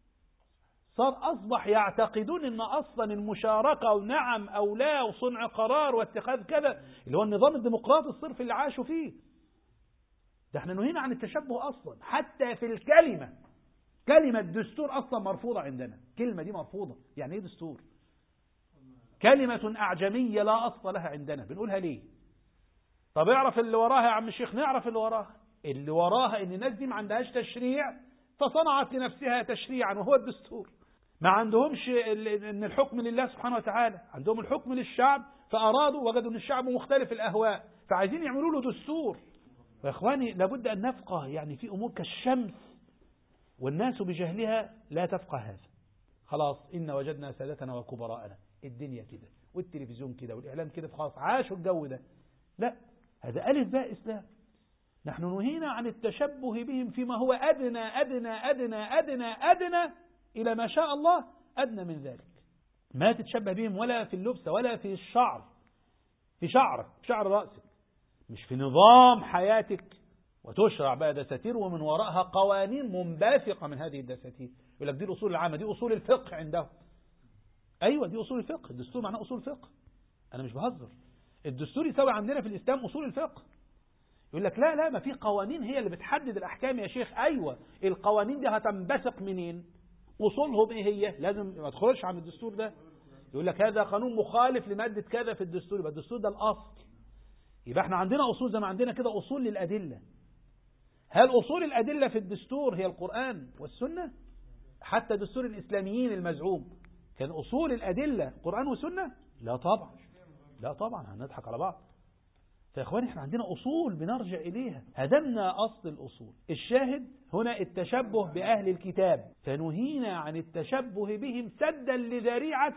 أصبح يعتقدون أن أصلا المشاركة أو نعم أو لا وصنع قرار واتخاذ كذا اللي هو النظام الديمقراطي الصرف اللي عاشوا فيه. ده احنا نهينا عن التشبه أصلا، حتى في الكلمة. كلمة دستور أصلا مرفوضة عندنا، كلمة دي مرفوضة. يعني ايه دستور؟ كلمة أعجمية لا أصل لها عندنا، بنقولها ليه؟ طب اعرف اللي وراها يا عم الشيخ. نعرف اللي وراها. اللي وراها ان الناس دي ما عندهاش تشريع فصنعت لنفسها تشريعا وهو الدستور. ما عندهمش ان الحكم لله سبحانه وتعالى، عندهم الحكم للشعب، فأرادوا وجدوا ان الشعب مختلف الأهواء فعايزين يعملوا له دستور. يا إخواني لابد أن نفقه، يعني في أمور كالشمس والناس بجهلها لا تفقه هذا. خلاص، إن وجدنا سادتنا وكبراءنا، الدنيا كده والتلفزيون كده والإعلام كده، فخلاص عاشوا الجو ده. لا، هذا ألف باء إسلام. نحن نهينا عن التشبه بهم فيما هو أدنى أدنى أدنى أدنى أدنى إلى ما شاء الله أدنى من ذلك. ما تتشبه بهم ولا في اللبس ولا في الشعر، في شعرك، في شعر رأسك، مش في نظام حياتك. وتشرع بقى دساتير ومن وراءها قوانين منبثقة من هذه الدساتير. يقول لك دي الأصول العامة، دي أصول الفقه عندهم. أيوة، دي أصول الفقه. الدستور معناه أصول فقه، أنا مش بهزر. الدستور يساوي عندنا في الإسلام أصول الفقه. يقول لك لا ما في قوانين هي اللي بتحدد الأحكام يا شيخ. أيوة، القوانين دي هتنبثق منين؟ أصولهم إيه هي؟ لازم ما تخرجش عن الدستور ده. يقول لك هذا قانون مخالف لمادة كذا في الدستور، يبقى الدستور ده الأصل. يبقى احنا عندنا أصول زي ما عندنا كده أصول للأدلة. هل أصول الأدلة في الدستور هي القرآن والسنة؟ حتى دستور الإسلاميين المزعوم كان أصول الأدلة قرآن وسنة؟ لا طبعا، لا طبعا، هنضحك على بعض. فيا إخواني احنا عندنا أصول بنرجع إليها، هدمنا أصل الأصول. الشاهد هنا التشبه بأهل الكتاب، فنهينا عن التشبه بهم سدا لذريعة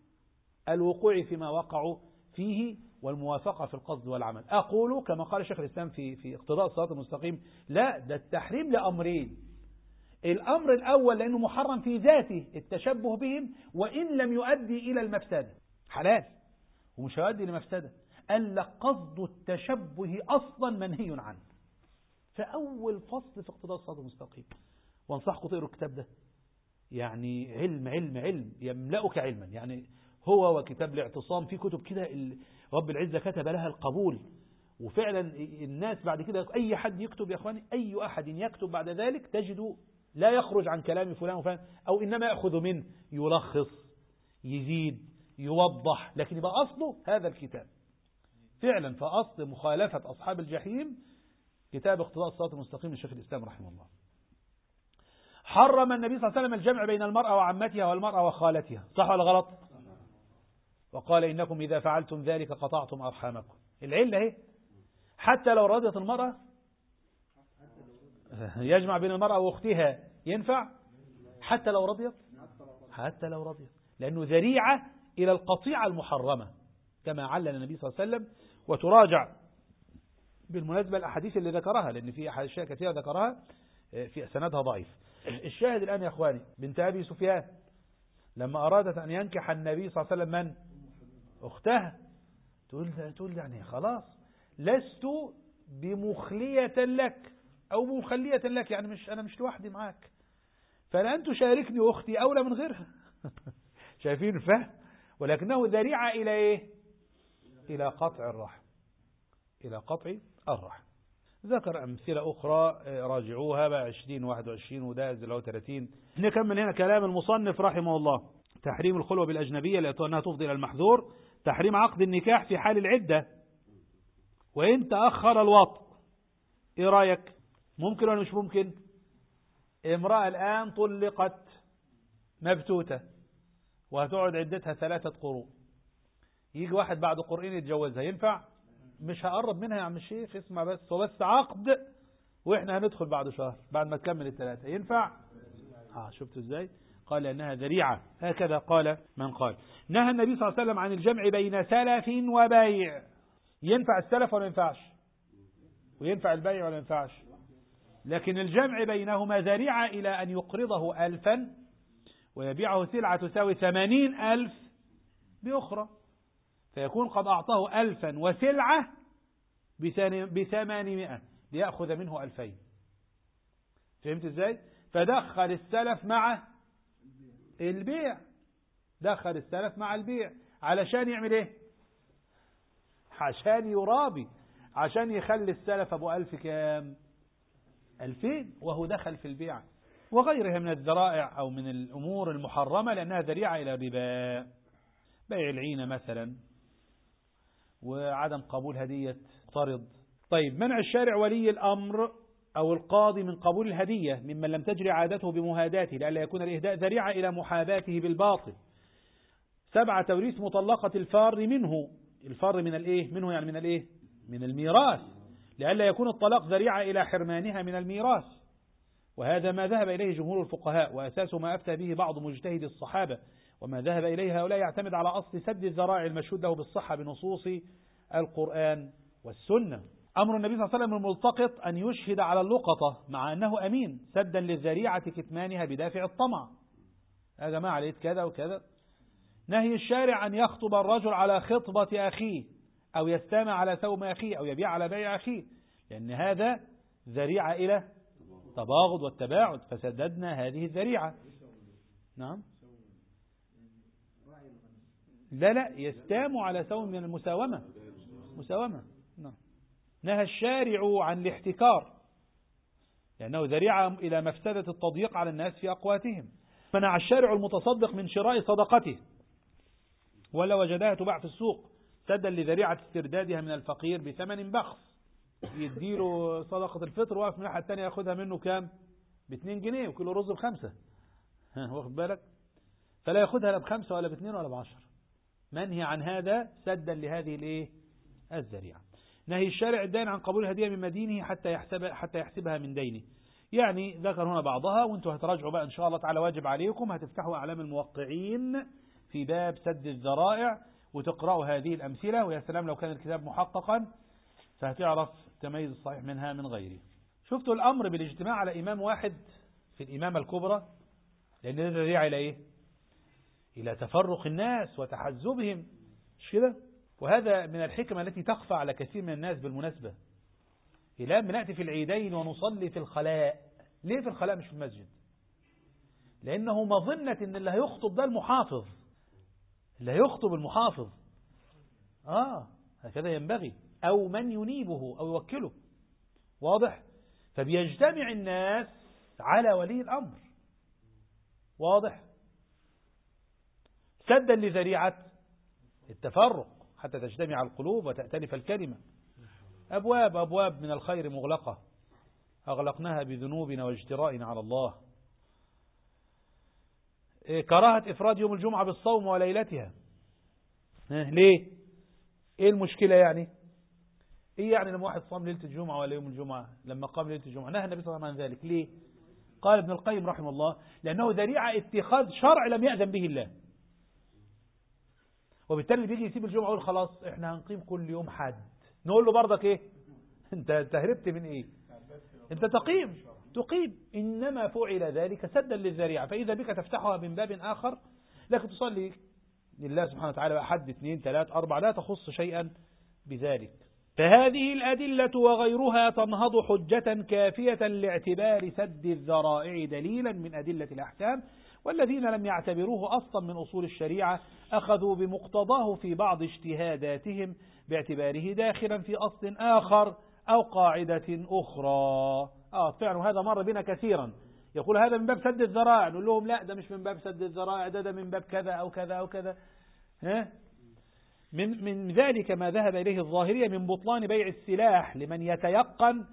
الوقوع فيما وقعوا فيه والموافقة في القصد والعمل. أقول كما قال شيخ الإسلام في اقتضاء الصراط المستقيم: لا، ده التحريم لأمرين. الأمر الأول لأنه محرم في ذاته التشبه بهم وإن لم يؤدي إلى المفسدة، حلال ومش هيؤدي لمفسدة. قال لك قصد التشبه أصلا منهي عنه. فأول فصل في اقتضاء الصراط المستقيم، وانصحكم تقروا الكتاب ده، يعني علم علم علم يملأك علما. يعني هو وكتاب الاعتصام، في كتب كده رب العزة كتب لها القبول، وفعلا الناس بعد كده أي حد يكتب يا أخواني، أي أحد يكتب بعد ذلك تجد لا يخرج عن كلام فلان وفلان، أو إنما يأخذ منه يلخص يزيد يوضح، لكن يبقى أصله هذا الكتاب فعلا. فأصل مخالفة أصحاب الجحيم كتاب اقتضاء الصراط المستقيم لشيخ الإسلام رحمه الله. حرم النبي صلى الله عليه وسلم الجمع بين المرأة وعمتها والمرأة وخالتها، صح ولا غلط؟ وقال إنكم إذا فعلتم ذلك قطعتم أرحامكم. العلة اهي، حتى لو رضيت المرأة يجمع بين المرأة وأختها ينفع؟ حتى لو رضيت، حتى لو رضيت، لأنه ذريعة إلى القطيعة المحرمة كما علل النبي صلى الله عليه وسلم. وتراجع بالمناسبة الأحاديث اللي ذكرها، لأن في أشياء كثيرة ذكرها في سندها ضعيف. الشاهد الآن يا أخواني، بنت أبي سفيان لما أرادت أن ينكح النبي صلى الله عليه وسلم من؟ أختها. تقول يعني خلاص لست بمخلية لك أو مخلية لك، يعني أنا مش لوحدي معاك، فلأن تشاركني أختي أولى من غيرها. شايفين الفهم؟ ولكنه ذريعة إلى إيه؟ إلى قطع الرحم، إلى قطع الرحم. ذكر أمثلة أخرى راجعوها بقى 20 21 وده اللي هو 30. نكمل هنا كلام المصنف رحمه الله. تحريم الخلوة بالأجنبية لأنها تفضي إلى المحذور. تحريم عقد النكاح في حال العدة وإن تأخر الوطء. إيه رأيك؟ ممكن ولا مش ممكن؟ امرأة الآن طلقت مبتوتة وهتقعد عدتها 3 قروء، يجي واحد بعد قرئين يتجوزها، ينفع؟ مش هقرب منها يا عم الشيخ، اسمع بس، هو بس عقد واحنا هندخل بعد شهر بعد ما تكمل ال3، ينفع؟ شفتوا ازاي؟ قال انها ذريعة، هكذا قال من قال. نهى النبي صلى الله عليه وسلم عن الجمع بين سلف وبيع. ينفع السلف ولا ينفعش؟ وينفع البيع ولا ينفعش؟ لكن الجمع بينهما ذريعة إلى أن يقرضه 1000 ويبيعه سلعة تساوي 80,000 بأخرى، فيكون قد أعطاه 1000 وسلعة ب800 ليأخذ منه 2000. فهمت ازاي؟ فدخل السلف مع البيع، دخل السلف مع البيع علشان يعمل ايه؟ عشان يرابي، عشان يخلي السلف أبو 1000 كام؟ 2000، وهو دخل في البيع. وغيرها من الذرائع أو من الأمور المحرمة لأنها ذريعة إلى الربا، بيع العينة مثلا، وعدم قبول هدية مقترض. طيب، منع الشارع ولي الأمر أو القاضي من قبول الهدية ممن لم تجري عادته بمهاداته لئلا يكون الإهداء ذريعة إلى محاباته بالباطل. 7 توريث مطلقة الفار منه. الفار من الإيه؟ منه يعني من الإيه؟ من الميراث، لئلا يكون الطلاق ذريعة إلى حرمانها من الميراث. وهذا ما ذهب إليه جمهور الفقهاء، وأساس ما أفتى به بعض مجتهد الصحابة، وما ذهب إليه هؤلاء يعتمد على أصل سد الذرائع المشهود له بالصحة بنصوص القرآن والسنة. أمر النبي صلى الله عليه وسلم الملتقط أن يشهد على اللقطة مع أنه أمين سدا للذريعة كتمانها بدافع الطمع. يا جماعة لقيت كذا وكذا. نهي الشارع أن يخطب الرجل على خطبة أخيه أو يستمع على ثوم أخيه أو يبيع على بيع أخيه، لأن هذا ذريعة إلى تباغض والتباعد، فسددنا هذه الذريعة. نعم، لا يستام على ثوم من المساومة، مساومة. نعم. نهى الشارع عن الاحتكار لأنه ذريعة إلى مفسدة التضييق على الناس في أقواتهم. منع الشارع المتصدق من شراء صدقته ولا وجدها تباع في السوق سدا لذريعة استردادها من الفقير بثمن بخس. يديله صدقة الفطر واقف من الناحية الثانية ياخدها منه كام؟ ب2 جنيه، وكيلو رز ب5. واخد بالك؟ فلا ياخدها لا ب5 ولا ب2 ولا ب10. منهي عن هذا سدا لهذه الايه؟ الذريعة. نهي الشارع الدين عن قبول الهدية من مدينه حتى يحسبها من دينه. يعني ذكر هنا بعضها، وانتوا هتراجعوا بقى ان شاء الله تعالى، واجب عليكم هتفتحوا أعلام الموقعين في باب سد الذرائع وتقرأوا هذه الأمثلة، ويا سلام لو كان الكتاب محققا فهتعرف تميز الصحيح منها من غيره. شفتوا الأمر بالاجتماع على إمام واحد في الإمامة الكبرى، لأن ده ذريعة إلى إيه؟ إلى تفرق الناس وتحزبهم، مش كده؟ وهذا من الحكمة التي تخفى على كثير من الناس بالمناسبة. الآن بنأتي في العيدين ونصلي في الخلاء. ليه في الخلاء مش في المسجد؟ لأنه مظنة إن اللي هيخطب ده المحافظ، اللي هيخطب المحافظ. هكذا ينبغي، أو من ينيبه أو يوكله. واضح؟ فبيجتمع الناس على ولي الأمر. واضح؟ سدا لذريعة التفرق حتى تجتمع القلوب وتأتلف الكلمة. أبواب من الخير مغلقة أغلقناها بذنوبنا واجترائنا على الله. كراهة إفراد يوم الجمعة بالصوم وليلتها. ليه؟ إيه المشكلة يعني؟ إيه يعني لما واحد صام ليلة الجمعة ولا يوم الجمعة؟ لما قام ليلة الجمعة نهى النبي صلى الله عليه وسلم عن ذلك. ليه؟ قال ابن القيم رحمه الله لأنه ذريعة اتخاذ شرع لم يأذن به الله، وبالتالي بيجي يسيب الجمعة ويقول خلاص احنا هنقيم كل يوم حد، نقول له برضك ايه؟ انت هربت من ايه؟ انت تقيم، انما فعل ذلك سدا للذريعة، فاذا بك تفتحها من باب اخر، لكن تصلي لله سبحانه وتعالى بأحد 2 3 4 لا تخص شيئا بذلك. فهذه الأدلة وغيرها تنهض حجة كافية لاعتبار سد الذرائع دليلا من أدلة الأحكام، والذين لم يعتبروه أصلا من أصول الشريعة أخذوا بمقتضاه في بعض اجتهاداتهم باعتباره داخلا في أصل آخر أو قاعدة أخرى. فعلا هذا مر بنا كثيرا، يقول هذا من باب سد الذرائع، نقول لهم لا، ده مش من باب سد الذرائع، ده من باب كذا أو كذا أو كذا. من ذلك ما ذهب إليه الظاهرية من بطلان بيع السلاح لمن يتيقن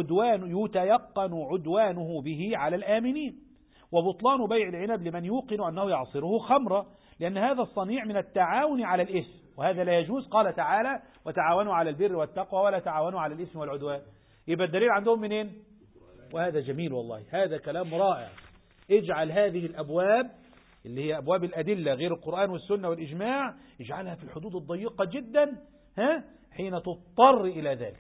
عدوانه به على الآمنين، وبطلان بيع العنب لمن يوقن أنه يعصره خمرا، لأن هذا الصنيع من التعاون على الإثم، وهذا لا يجوز. قال تعالى وتعاونوا على البر والتقوى ولا تعاونوا على الإثم والعدوان. يبقى الدليل عندهم منين؟ وهذا جميل والله، هذا كلام رائع. اجعل هذه الأبواب اللي هي أبواب الأدلة غير القرآن والسنة والإجماع، اجعلها في الحدود الضيقة جدا حين تضطر إلى ذلك.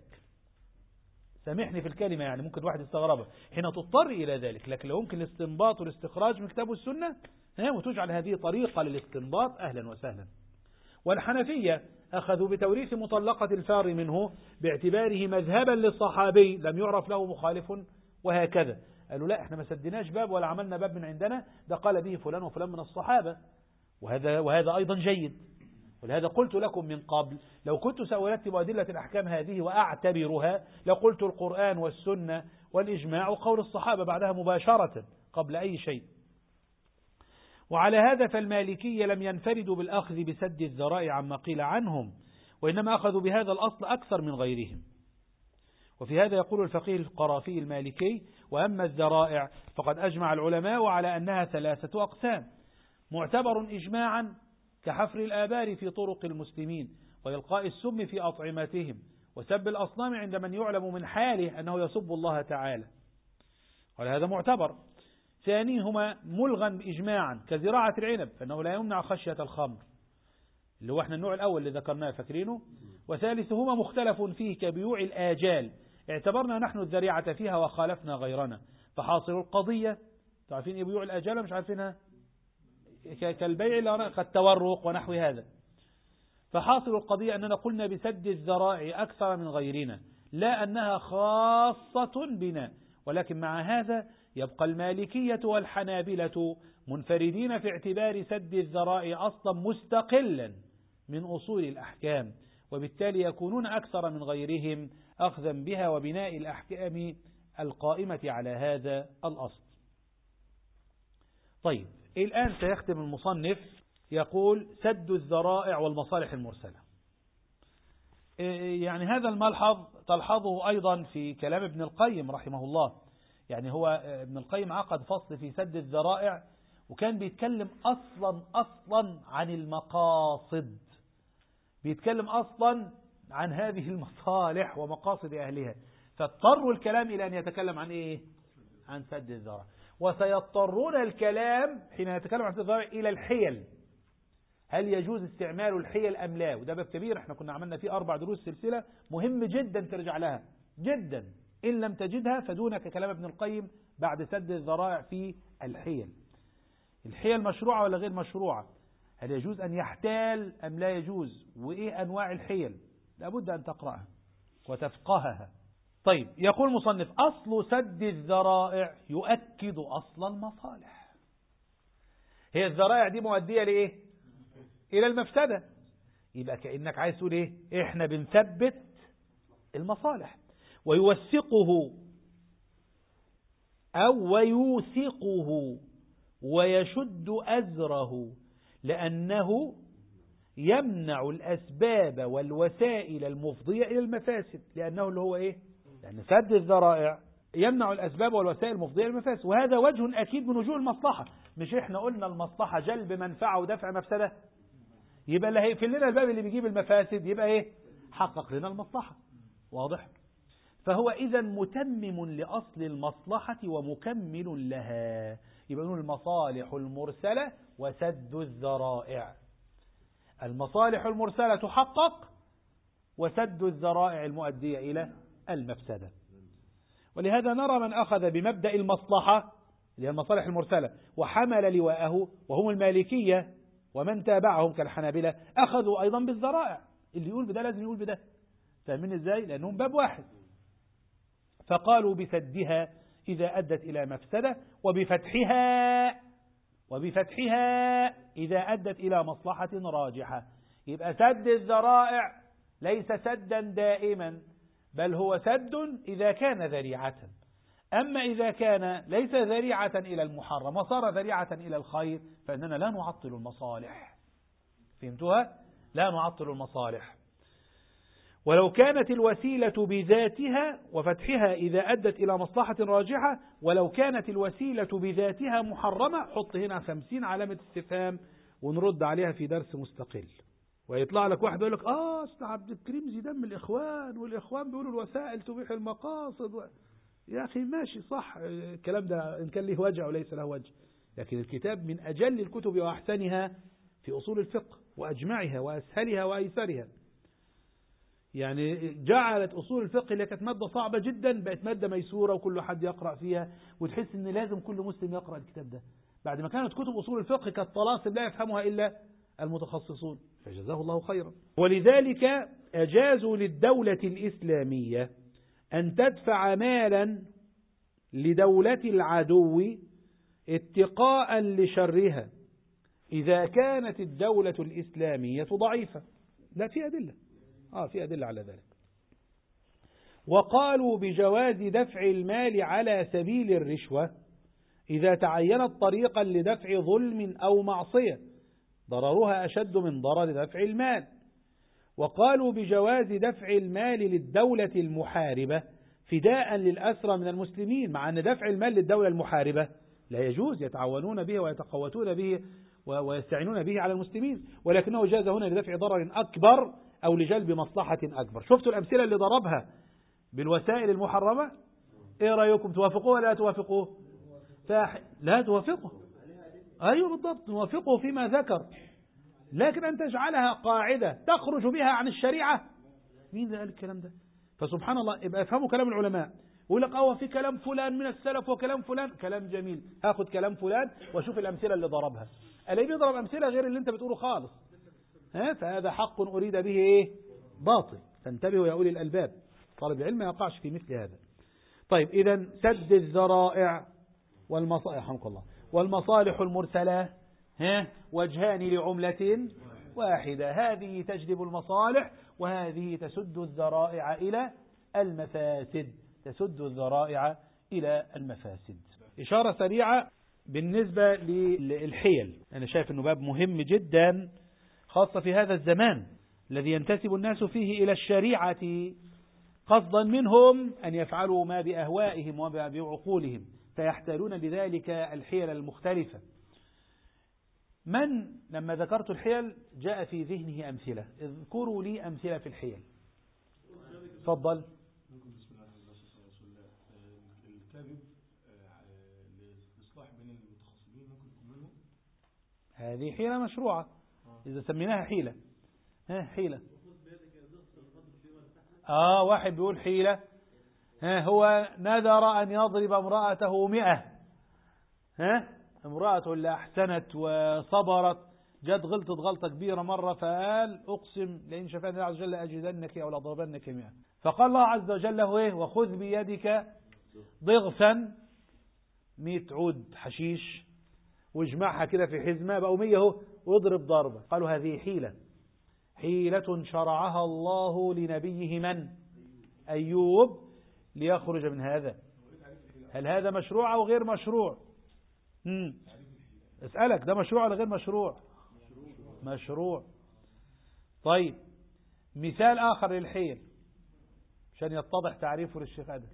سامحني في الكلمة، يعني ممكن واحد يستغربها، حين تضطر إلى ذلك، لكن لو يمكن الاستنباط والاستخراج من كتاب والسنة وتجعل هذه طريقة للاستنباط، أهلا وسهلا. والحنفية أخذوا بتوريث مطلقة الفار منه باعتباره مذهبا للصحابي لم يعرف له مخالف، وهكذا قالوا لا، احنا ما سدناش باب ولا عملنا باب من عندنا، ده قال به فلان وفلان من الصحابة، وهذا أيضا جيد. ولهذا قلت لكم من قبل لو كنت سأرتب أدلة الأحكام هذه وأعتبرها لقلت القرآن والسنة والإجماع وقول الصحابة بعدها مباشرة قبل أي شيء. وعلى هذا فالمالكية لم ينفردوا بالأخذ بسد الذرائع عما قيل عنهم، وإنما أخذوا بهذا الأصل أكثر من غيرهم. وفي هذا يقول الفقيه القرافي المالكي: وأما الذرائع فقد أجمع العلماء على أنها 3 أقسام: معتبر إجماعا كحفر الآبار في طرق المسلمين، وإلقاء السم في أطعمتهم، وسب الأصنام عند من يعلم من حاله أنه يسب الله تعالى، وهذا معتبر. ثانيهما ملغا إجماعا كزراعة العنب، فإنه لا يمنع خشية الخمر، اللي هو احنا النوع الأول اللي ذكرناه فاكرينه. وثالثهما مختلف فيه كبيوع الآجال، اعتبرنا نحن الذريعة فيها وخالفنا غيرنا، فحاصل القضية، تعرفين ايه بيوع الآجال مش عارفينها؟ كالبيع كالتورق ونحو هذا. فحاصل القضية أننا قلنا بسد الذرائع أكثر من غيرنا، لا أنها خاصة بنا، ولكن مع هذا يبقى المالكية والحنابلة منفردين في اعتبار سد الذرائع أصلا مستقلا من أصول الأحكام، وبالتالي يكونون أكثر من غيرهم أخذا بها وبناء الأحكام القائمة على هذا الأصل. طيب، الآن سيختم المصنف يقول: سد الذرائع والمصالح المرسلة. يعني هذا الملحظ تلحظه أيضا في كلام ابن القيم رحمه الله. يعني هو ابن القيم عقد فصل في سد الذرائع، وكان بيتكلم أصلا عن المقاصد، بيتكلم أصلا عن هذه المصالح ومقاصد أهلها، فاضطروا الكلام إلى أن يتكلم عن إيه؟ عن سد الذرائع. وسيضطرون الكلام حين يتكلم عن سد الذرائع إلى الحيل، هل يجوز استعمال الحيل أم لا؟ وده باب كبير، احنا كنا عملنا فيه 4 دروس سلسلة، مهم جدا ترجع لها جدا، إن لم تجدها فدونك كلام ابن القيم بعد سد الذرائع في الحيل. الحيل مشروعة ولا غير مشروعة؟ هل يجوز أن يحتال أم لا يجوز؟ وإيه أنواع الحيل؟ لابد أن تقرأها وتفقهها. طيب، يقول مصنف: أصل سد الذرائع يؤكد أصل المصالح. هي الذرائع دي مؤدية لإيه؟ إلى المفسدة. يبقى كأنك عايز تقول إيه؟ إحنا بنثبت المصالح، ويوثقه أو ويوثقه ويشد أزره، لأنه يمنع الأسباب والوسائل المفضية إلى المفاسد. لأنه اللي هو إيه؟ لأن سد الذرائع يمنع الأسباب والوسائل المفضية إلى المفاسد، وهذا وجه أكيد من وجوه المصلحة. مش إحنا قلنا المصلحة جلب منفعة ودفع مفسدة؟ يبقى اللي هيقفل لنا الباب اللي بيجيب المفاسد يبقى إيه؟ حقق لنا المصلحة. واضح؟ فهو إذا متمم لأصل المصلحة ومكمل لها. يبقى نقول المصالح المرسلة وسد الذرائع. المصالح المرسلة تحقق، وسد الذرائع المؤدية إلى المفسدة. ولهذا نرى من أخذ بمبدأ المصلحة اللي هي المصالح المرسلة وحمل لواءه وهم المالكية ومن تابعهم كالحنابلة أخذوا أيضا بالذرائع، اللي يقول بده لازم يقول بده. فاهمين إزاي؟ لأنهم باب واحد. فقالوا بسدها إذا أدت إلى مفسدة، وبفتحها إذا أدت إلى مصلحة راجحة. يبقى سد الذرائع ليس سدا دائما، بل هو سد إذا كان ذريعة. أما إذا كان ليس ذريعة إلى المحرم وصار ذريعة إلى الخير فإننا لا نعطل المصالح. فهمتوها؟ لا نعطل المصالح. ولو كانت الوسيلة بذاتها وفتحها إذا أدت إلى مصلحة راجحة، ولو كانت الوسيلة بذاتها محرمة، حط هنا 50 علامة استفهام ونرد عليها في درس مستقل. ويطلع لك واحد يقول لك أصل عبد الكريم زيدان من الإخوان، والإخوان بيقولوا الوسائل تبيح المقاصد يا أخي ماشي صح، الكلام ده إن كان له وجه أو ليس له وجه، لكن الكتاب من أجل الكتب وأحسنها في أصول الفقه وأجمعها وأسهلها وأيسرها. يعني جعلت أصول الفقه اللي كانت مادة صعبة جدا بقت مادة ميسورة وكل حد يقرأ فيها، وتحس إن لازم كل مسلم يقرأ الكتاب ده، بعد ما كانت كتب أصول الفقه كالطلاسم لا يفهمها إلا المتخصصون، فجزاه الله خيرا. ولذلك أجازوا للدولة الإسلامية أن تدفع مالا لدولة العدو اتقاء لشرها إذا كانت الدولة الإسلامية ضعيفة. لا في أدلة، في أدلة على ذلك. وقالوا بجواز دفع المال على سبيل الرشوة إذا تعينت طريقا لدفع ظلم أو معصية ضررها أشد من ضرر دفع المال. وقالوا بجواز دفع المال للدولة المحاربة فداء للأسرى من المسلمين، مع أن دفع المال للدولة المحاربة لا يجوز، يتعاونون به ويتقوتون به ويستعينون به على المسلمين، ولكنه جاز هنا لدفع ضرر أكبر أو لجلب مصلحة أكبر. شفتوا الأمثلة اللي ضربها بالوسائل المحرمة؟ إيه رأيكم، توافقوه ولا لا توافقوه؟ لا توافقه، أيوه بالضبط نوافقه فيما ذكر، لكن أن تجعلها قاعدة تخرج بها عن الشريعة، مين قال الكلام ده؟ فسبحان الله. يبقى افهموا كلام العلماء، يقول لك في كلام فلان من السلف وكلام فلان، كلام جميل، هاخد كلام فلان واشوف الأمثلة اللي ضربها، اللي بيضرب أمثلة غير اللي انت بتقوله خالص، فهذا حق أريد به إيه؟ باطل. فانتبهوا يا أولي الألباب، طالب العلم ما يقعش في مثل هذا. طيب إذا سد الذرائع والمصالح المرسلة وجهان لعملة واحدة، هذه تجلب المصالح وهذه تسد الذرائع إلى المفاسد. إشارة سريعة بالنسبة للحيل، أنا شايف أنه باب مهم جدا خاصة في هذا الزمان الذي ينتسب الناس فيه إلى الشريعة قصدا منهم أن يفعلوا ما بأهوائهم وما بعقولهم، فيحتالون بذلك الحيل المختلفة. من لما ذكرت الحيل جاء في ذهنه أمثلة، اذكروا لي أمثلة في الحيل. تفضل. الكذب للإصلاح بين المتخاصمين ممكن يكون منه، هذه حيلة مشروعة إذا سميناها حيلة. حيلة واحد بيقول حيلة، هو نذر أن يضرب امرأته 100، امرأته اللي أحسنت وصبرت جد غلطت غلطة كبيرة مرة، فقال أقسم لئن شفاني الله عز وجل أجدنك أو لأضربنك 100. فقال الله عز وجل له وخذ بيدك ضغثا 100 عود حشيش واجمعها كده في حزمة بقوا 100 واضرب ضربة. قالوا هذه حيلة شرعها الله لنبيه من؟ أيوب ليخرج من هذا. هل هذا مشروع أو غير مشروع؟ أسألك ده مشروع ولا غير مشروع؟ مشروع. طيب مثال آخر للحيل عشان يتضح تعريفه للشيخ أدم.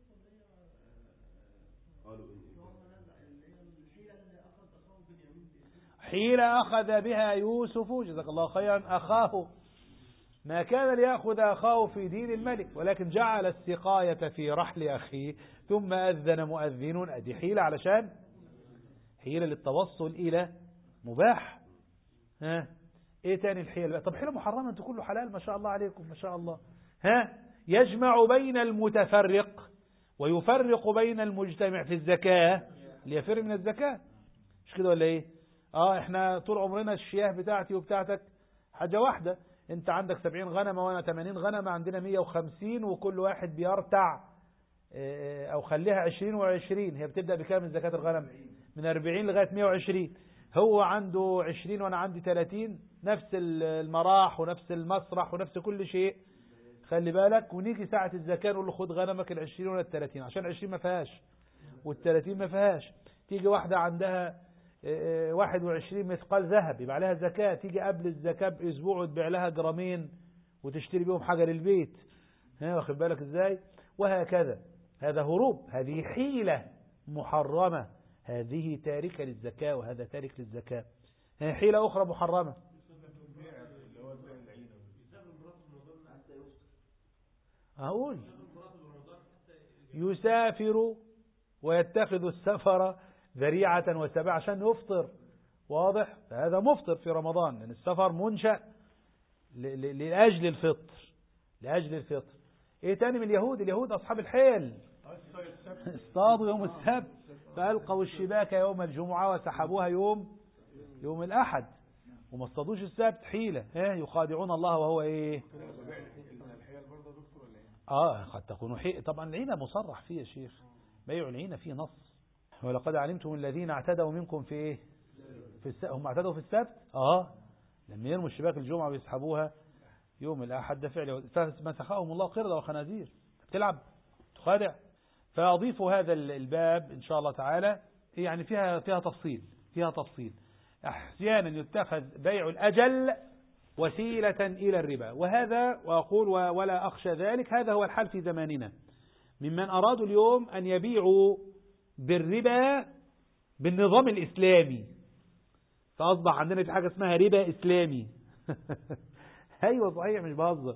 حيلة أخذ بها يوسف جزاك الله خيرا أخاه، ما كان ليأخذ أخاه في دين الملك ولكن جعل السقاية في رحل أخيه ثم أذن مؤذن. أدي حيلة، علشان حيلة للتوصل إلى مباح. إيه تاني الحيلة؟ طب حيلة محرمة أنتوا كله حلال ما شاء الله عليكم ما شاء الله. يجمع بين المتفرق ويفرق بين المجتمع في الزكاة ليفر من الزكاة. مش كده ولا ايه؟ احنا طول عمرنا الشياه بتاعتي وبتاعتك حاجة واحدة. انت عندك 70 غنمة وانا 80 غنمة، عندنا 150 وكل واحد بيرتع او خليها 20 و20. هي بتبدأ بكام من زكاة الغنم؟ من 40 لغاية 120. هو عنده 20 وانا عندي 30، نفس المراح ونفس المسرح ونفس كل شيء. خلي بالك، ونيجي ساعة الزكاة نقول له خد غنمك 20 ولا 30، عشان 20 ما فيهاش وال30 ما فيهاش. تيجي واحدة عندها 21 مثقال ذهب يبقى عليها زكاة، تيجي قبل الزكاة بأسبوع وتبيع لها جرامين وتشتري بيهم حاجة للبيت. واخد بالك ازاي؟ وهكذا. هذا هروب، هذه حيلة محرمة، هذه تاركة للزكاة وهذا تارك للزكاة. حيلة أخرى محرمة. أقول يسافر ويتخذ السفر ذريعة وسبع عشان يفطر. واضح؟ هذا مفطر في رمضان، لأن السفر منشأ لأجل الفطر، لأجل الفطر. ايه تاني من اليهود؟ اليهود أصحاب الحيل، اصطادوا يوم السبت فألقوا الشباك يوم الجمعة وسحبوها يوم الأحد، وما اصطادوش السبت. حيلة، يخادعون الله وهو ايه؟ قد تكون حيلة. طبعا العينة مصرح فيه يا شيخ، بيع العينة فيه نص. ولقد علمتم الذين اعتدوا منكم في ايه؟ هم اعتدوا في السبت. لما يرموا الشباك الجمعة ويسحبوها يوم الأحد، ده فعل فمسخهم الله قردة وخنازير. تلعب تخادع. فأضيف هذا الباب إن شاء الله تعالى، يعني فيها تفصيل. أحيانا يتخذ بيع الأجل وسيلة إلى الربا، وهذا وأقول ولا أخشى ذلك، هذا هو الحال في زماننا ممن أرادوا اليوم أن يبيعوا بالربا بالنظام الإسلامي. فأصبح عندنا في حاجة اسمها ربا إسلامي. أيوة صحيح، مش بهزر.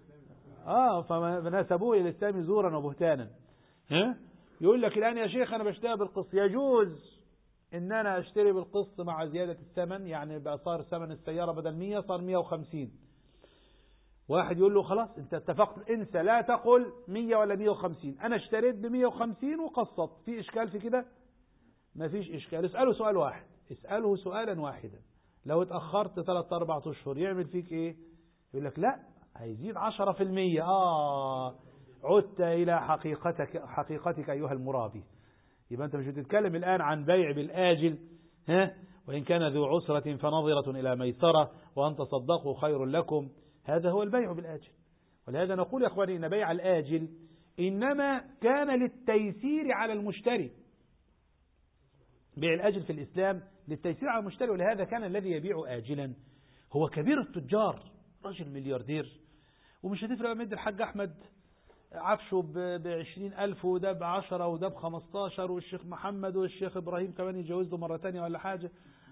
فنسبوه إلى الإسلام زورا وبهتانا. يقول لك الآن يا شيخ أنا بشتري بالقسط. يجوز إن أنا أشتري بالقسط مع زيادة الثمن، يعني بقى صار ثمن السيارة بدل 100 صار 150. واحد يقول له خلاص أنت اتفقت، انسى، لا تقل 100 ولا 150، أنا اشتريت ب150 وقسطت. في إشكال في كده؟ ما فيش إشكال. اسأله سؤال واحد، اسأله سؤالا واحدا، لو اتأخرت 3-4 أشهر يعمل فيك إيه؟ يقول لك لا هيزيد 10%. عدت إلى حقيقتك أيها المرابي. يبقى أنت مش بتتكلم الآن عن بيع بالآجل، وإن كان ذو عسرة فنظرة إلى ميسرة وأن تصدقوا خير لكم. هذا هو البيع بالآجل. ولهذا نقول يا أخواني إن بيع الآجل إنما كان للتيسير على المشتري. بيع الآجل في الإسلام للتيسير على المشتري، ولهذا كان الذي يبيع آجلا هو كبير التجار، رجل ملياردير، ومش هتفرق مد الحاج أحمد عفشه ب20,000 وده ب10 وده ب15 والشيخ محمد والشيخ إبراهيم كمان يجوز له مرة تانية ولا حاجة.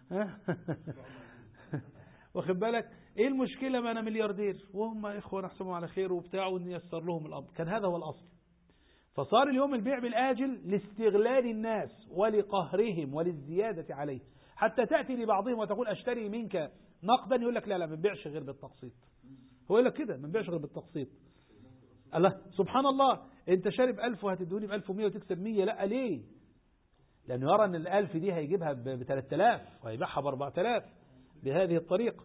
واخد بالك؟ ايه المشكلة؟ ما انا ملياردير وهم اخوة نحسبهم على خير وبتاع ونيسر لهم الامر. كان هذا هو الاصل. فصار اليوم البيع بالاجل لاستغلال الناس ولقهرهم وللزيادة عليه، حتى تأتي لبعضهم وتقول اشتري منك نقدا، يقول لك لا ما بنبيعش غير بالتقسيط. هو يقول لك كده ما بنبيعش غير بالتقسيط. الله سبحان الله، انت شارب 1000 وهتدوني ب1100 وتكسب 100. لا ليه؟ لانه يرى ان ال1000 دي هيجيبها ب3000 وهيبيعها ب4000 بهذه الطريقة.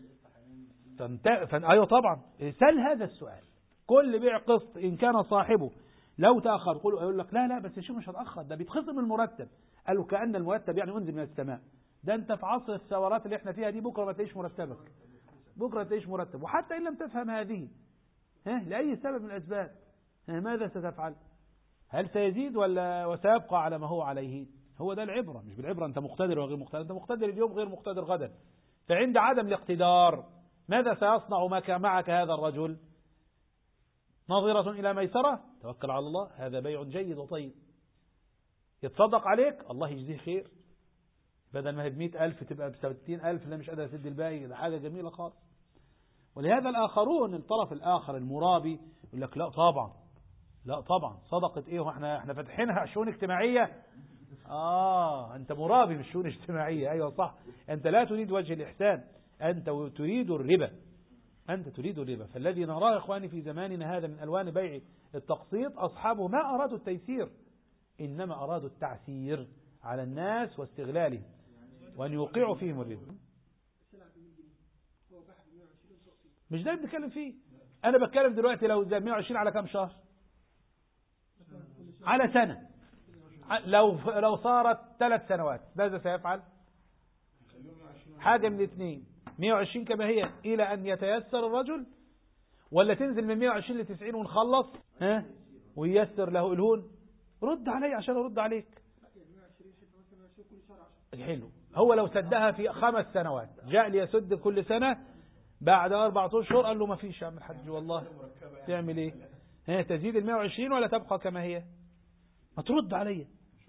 ايوه طبعا. سل هذا السؤال، كل بيع قسط ان كان صاحبه لو تأخر يقول لك لا بس يا شيخ مش هتأخر، ده بيتخصم المرتب. قالوا كأن المرتب يعني انزل من السماء. ده انت في عصر الثورات اللي احنا فيها دي بكرة ما تلاقيش مرتبك، بكرة تلاقيش مرتب. وحتى ان لم تفهم هذه لأي سبب من الأسباب ماذا ستفعل؟ هل سيزيد وسيبقى على ما هو عليه؟ هو ده العبرة. مش بالعبرة أنت مقتدر وغير مقتدر، أنت مقتدر اليوم غير مقتدر غدا. فعند عدم الاقتدار ماذا سيصنع معك هذا الرجل؟ ناظرة إلى ميسرة، توكل على الله، هذا بيع جيد وطيب. يتصدق عليك، الله يجزيه خير، بدل ما هي ب100,000 تبقى ب60,000، لا مش قادر أسد الباقي، ده حاجة جميلة خالص. ولهذا الآخرون الطرف الآخر المرابي يقول لك لا طبعا صدقة ايه واحنا فاتحينها شؤون اجتماعية. انت مرابي مش شؤون اجتماعية. ايوه صح، انت لا تريد وجه الإحسان، انت تريد الربا. أنت تريد الربا. فالذي نراه يا إخواني في زماننا هذا من ألوان بيع التقسيط أصحابه ما أرادوا التيسير، إنما أرادوا التعسير على الناس واستغلالهم وأن يوقعوا فيهم الربا. مش ده اللي بنتكلم فيه. أنا بتكلم دلوقتي لو زي 120 على كم شهر؟ على سنة. لو صارت 3 سنوات ماذا سيفعل؟ حاجة من الاثنين، 120 كما هي إلى أن يتيسر الرجل، ولا تنزل من 120 ل 90 ونخلص وييسر له الهون. رد علي عشان أرد عليك. حلو. هو لو سدها في 5 سنوات جاء ليسد كل سنة، بعد 4 أشهر قال له ما فيش يا عم الحاج والله، تعمل ايه؟ تزيد ال 120 ولا تبقى كما هي؟ ما ترد علي.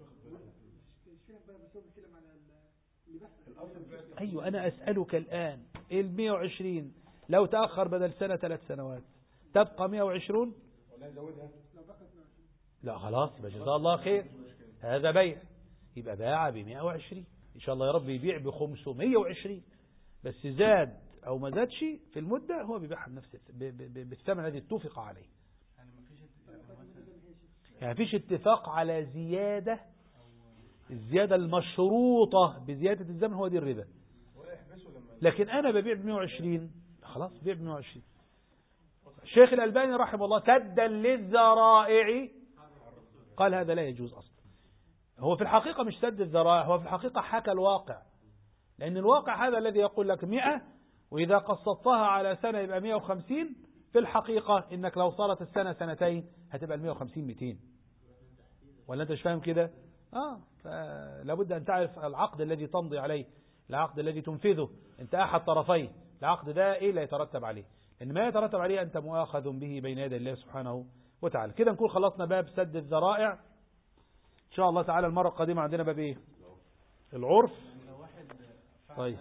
أيوة أنا أسألك الآن، ال 120 لو تأخر بدل سنة 3 سنوات تبقى 120 لا خلاص يبقى جزاه الله خير، هذا بيع، يبقى باع ب 120 إن شاء الله يا رب يبيع ب 520، بس زاد أو ما زادش في المدة هو بيبيعها بنفس بالثمن الذي اتفق عليه. يعني مفيش اتفاق على زيادة، الزيادة المشروطة بزيادة الزمن هو دي الربا. لكن أنا ببيع ب 120 خلاص بيع ب 120. الشيخ الألباني رحمه الله سدا للذرائع قال هذا لا يجوز أصلا. هو في الحقيقة مش سد الذرائع، هو في الحقيقة حكى الواقع، لأن الواقع هذا الذي يقول لك 100 وإذا قسطتها على سنة يبقى 150، في الحقيقة إنك لو صارت السنة 2 هتبقى 150 200. ولا أنت مش فاهم كده؟ فلابد أن تعرف العقد الذي تمضي عليه، العقد الذي تنفذه، أنت أحد طرفيه، العقد ده إيه لا يترتب عليه، لأن ما يترتب عليه أنت مؤاخذ به بين يدي الله سبحانه وتعالى. كده نكون خلصنا باب سد الذرائع. إن شاء الله تعالى المرة القادمة عندنا باب إيه؟ العرف. طيب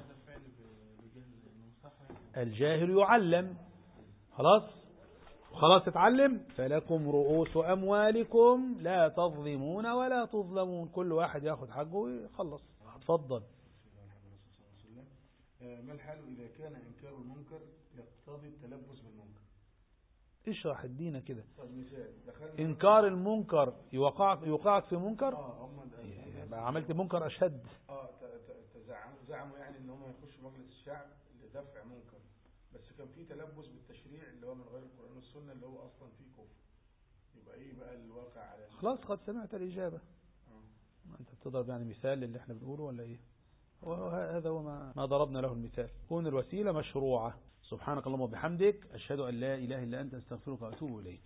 الجاهل يعلم. خلاص اتعلم. فلكم رؤوس أموالكم لا تظلمون ولا تظلمون، كل واحد ياخد حقه ويخلص. اتفضل. ما الحال إذا كان إنكار المنكر يقتضي التلبس بالمنكر؟ اشرح الدين كده. مثال إنكار المنكر يوقعك في منكر. عملت منكر أشد. زعموا يعني إن هم يخشوا مجلس الشعب لدفع منكر، بس كان في تلبس بالتشريع اللي هو من غير القرآن والسنة اللي هو أصلا فيه كفر، يبقى إيه بقى الواقع على خلاص قد سمعت الإجابة. أنت بتضرب يعني مثال اللي احنا بنقوله ولا إيه؟ وهذا هو ما ضربنا له المثال. كون الوسيلة مشروعة. سبحانك اللهم وبحمدك أشهد أن لا إله إلا أنت أستغفرك وأتوب إليك.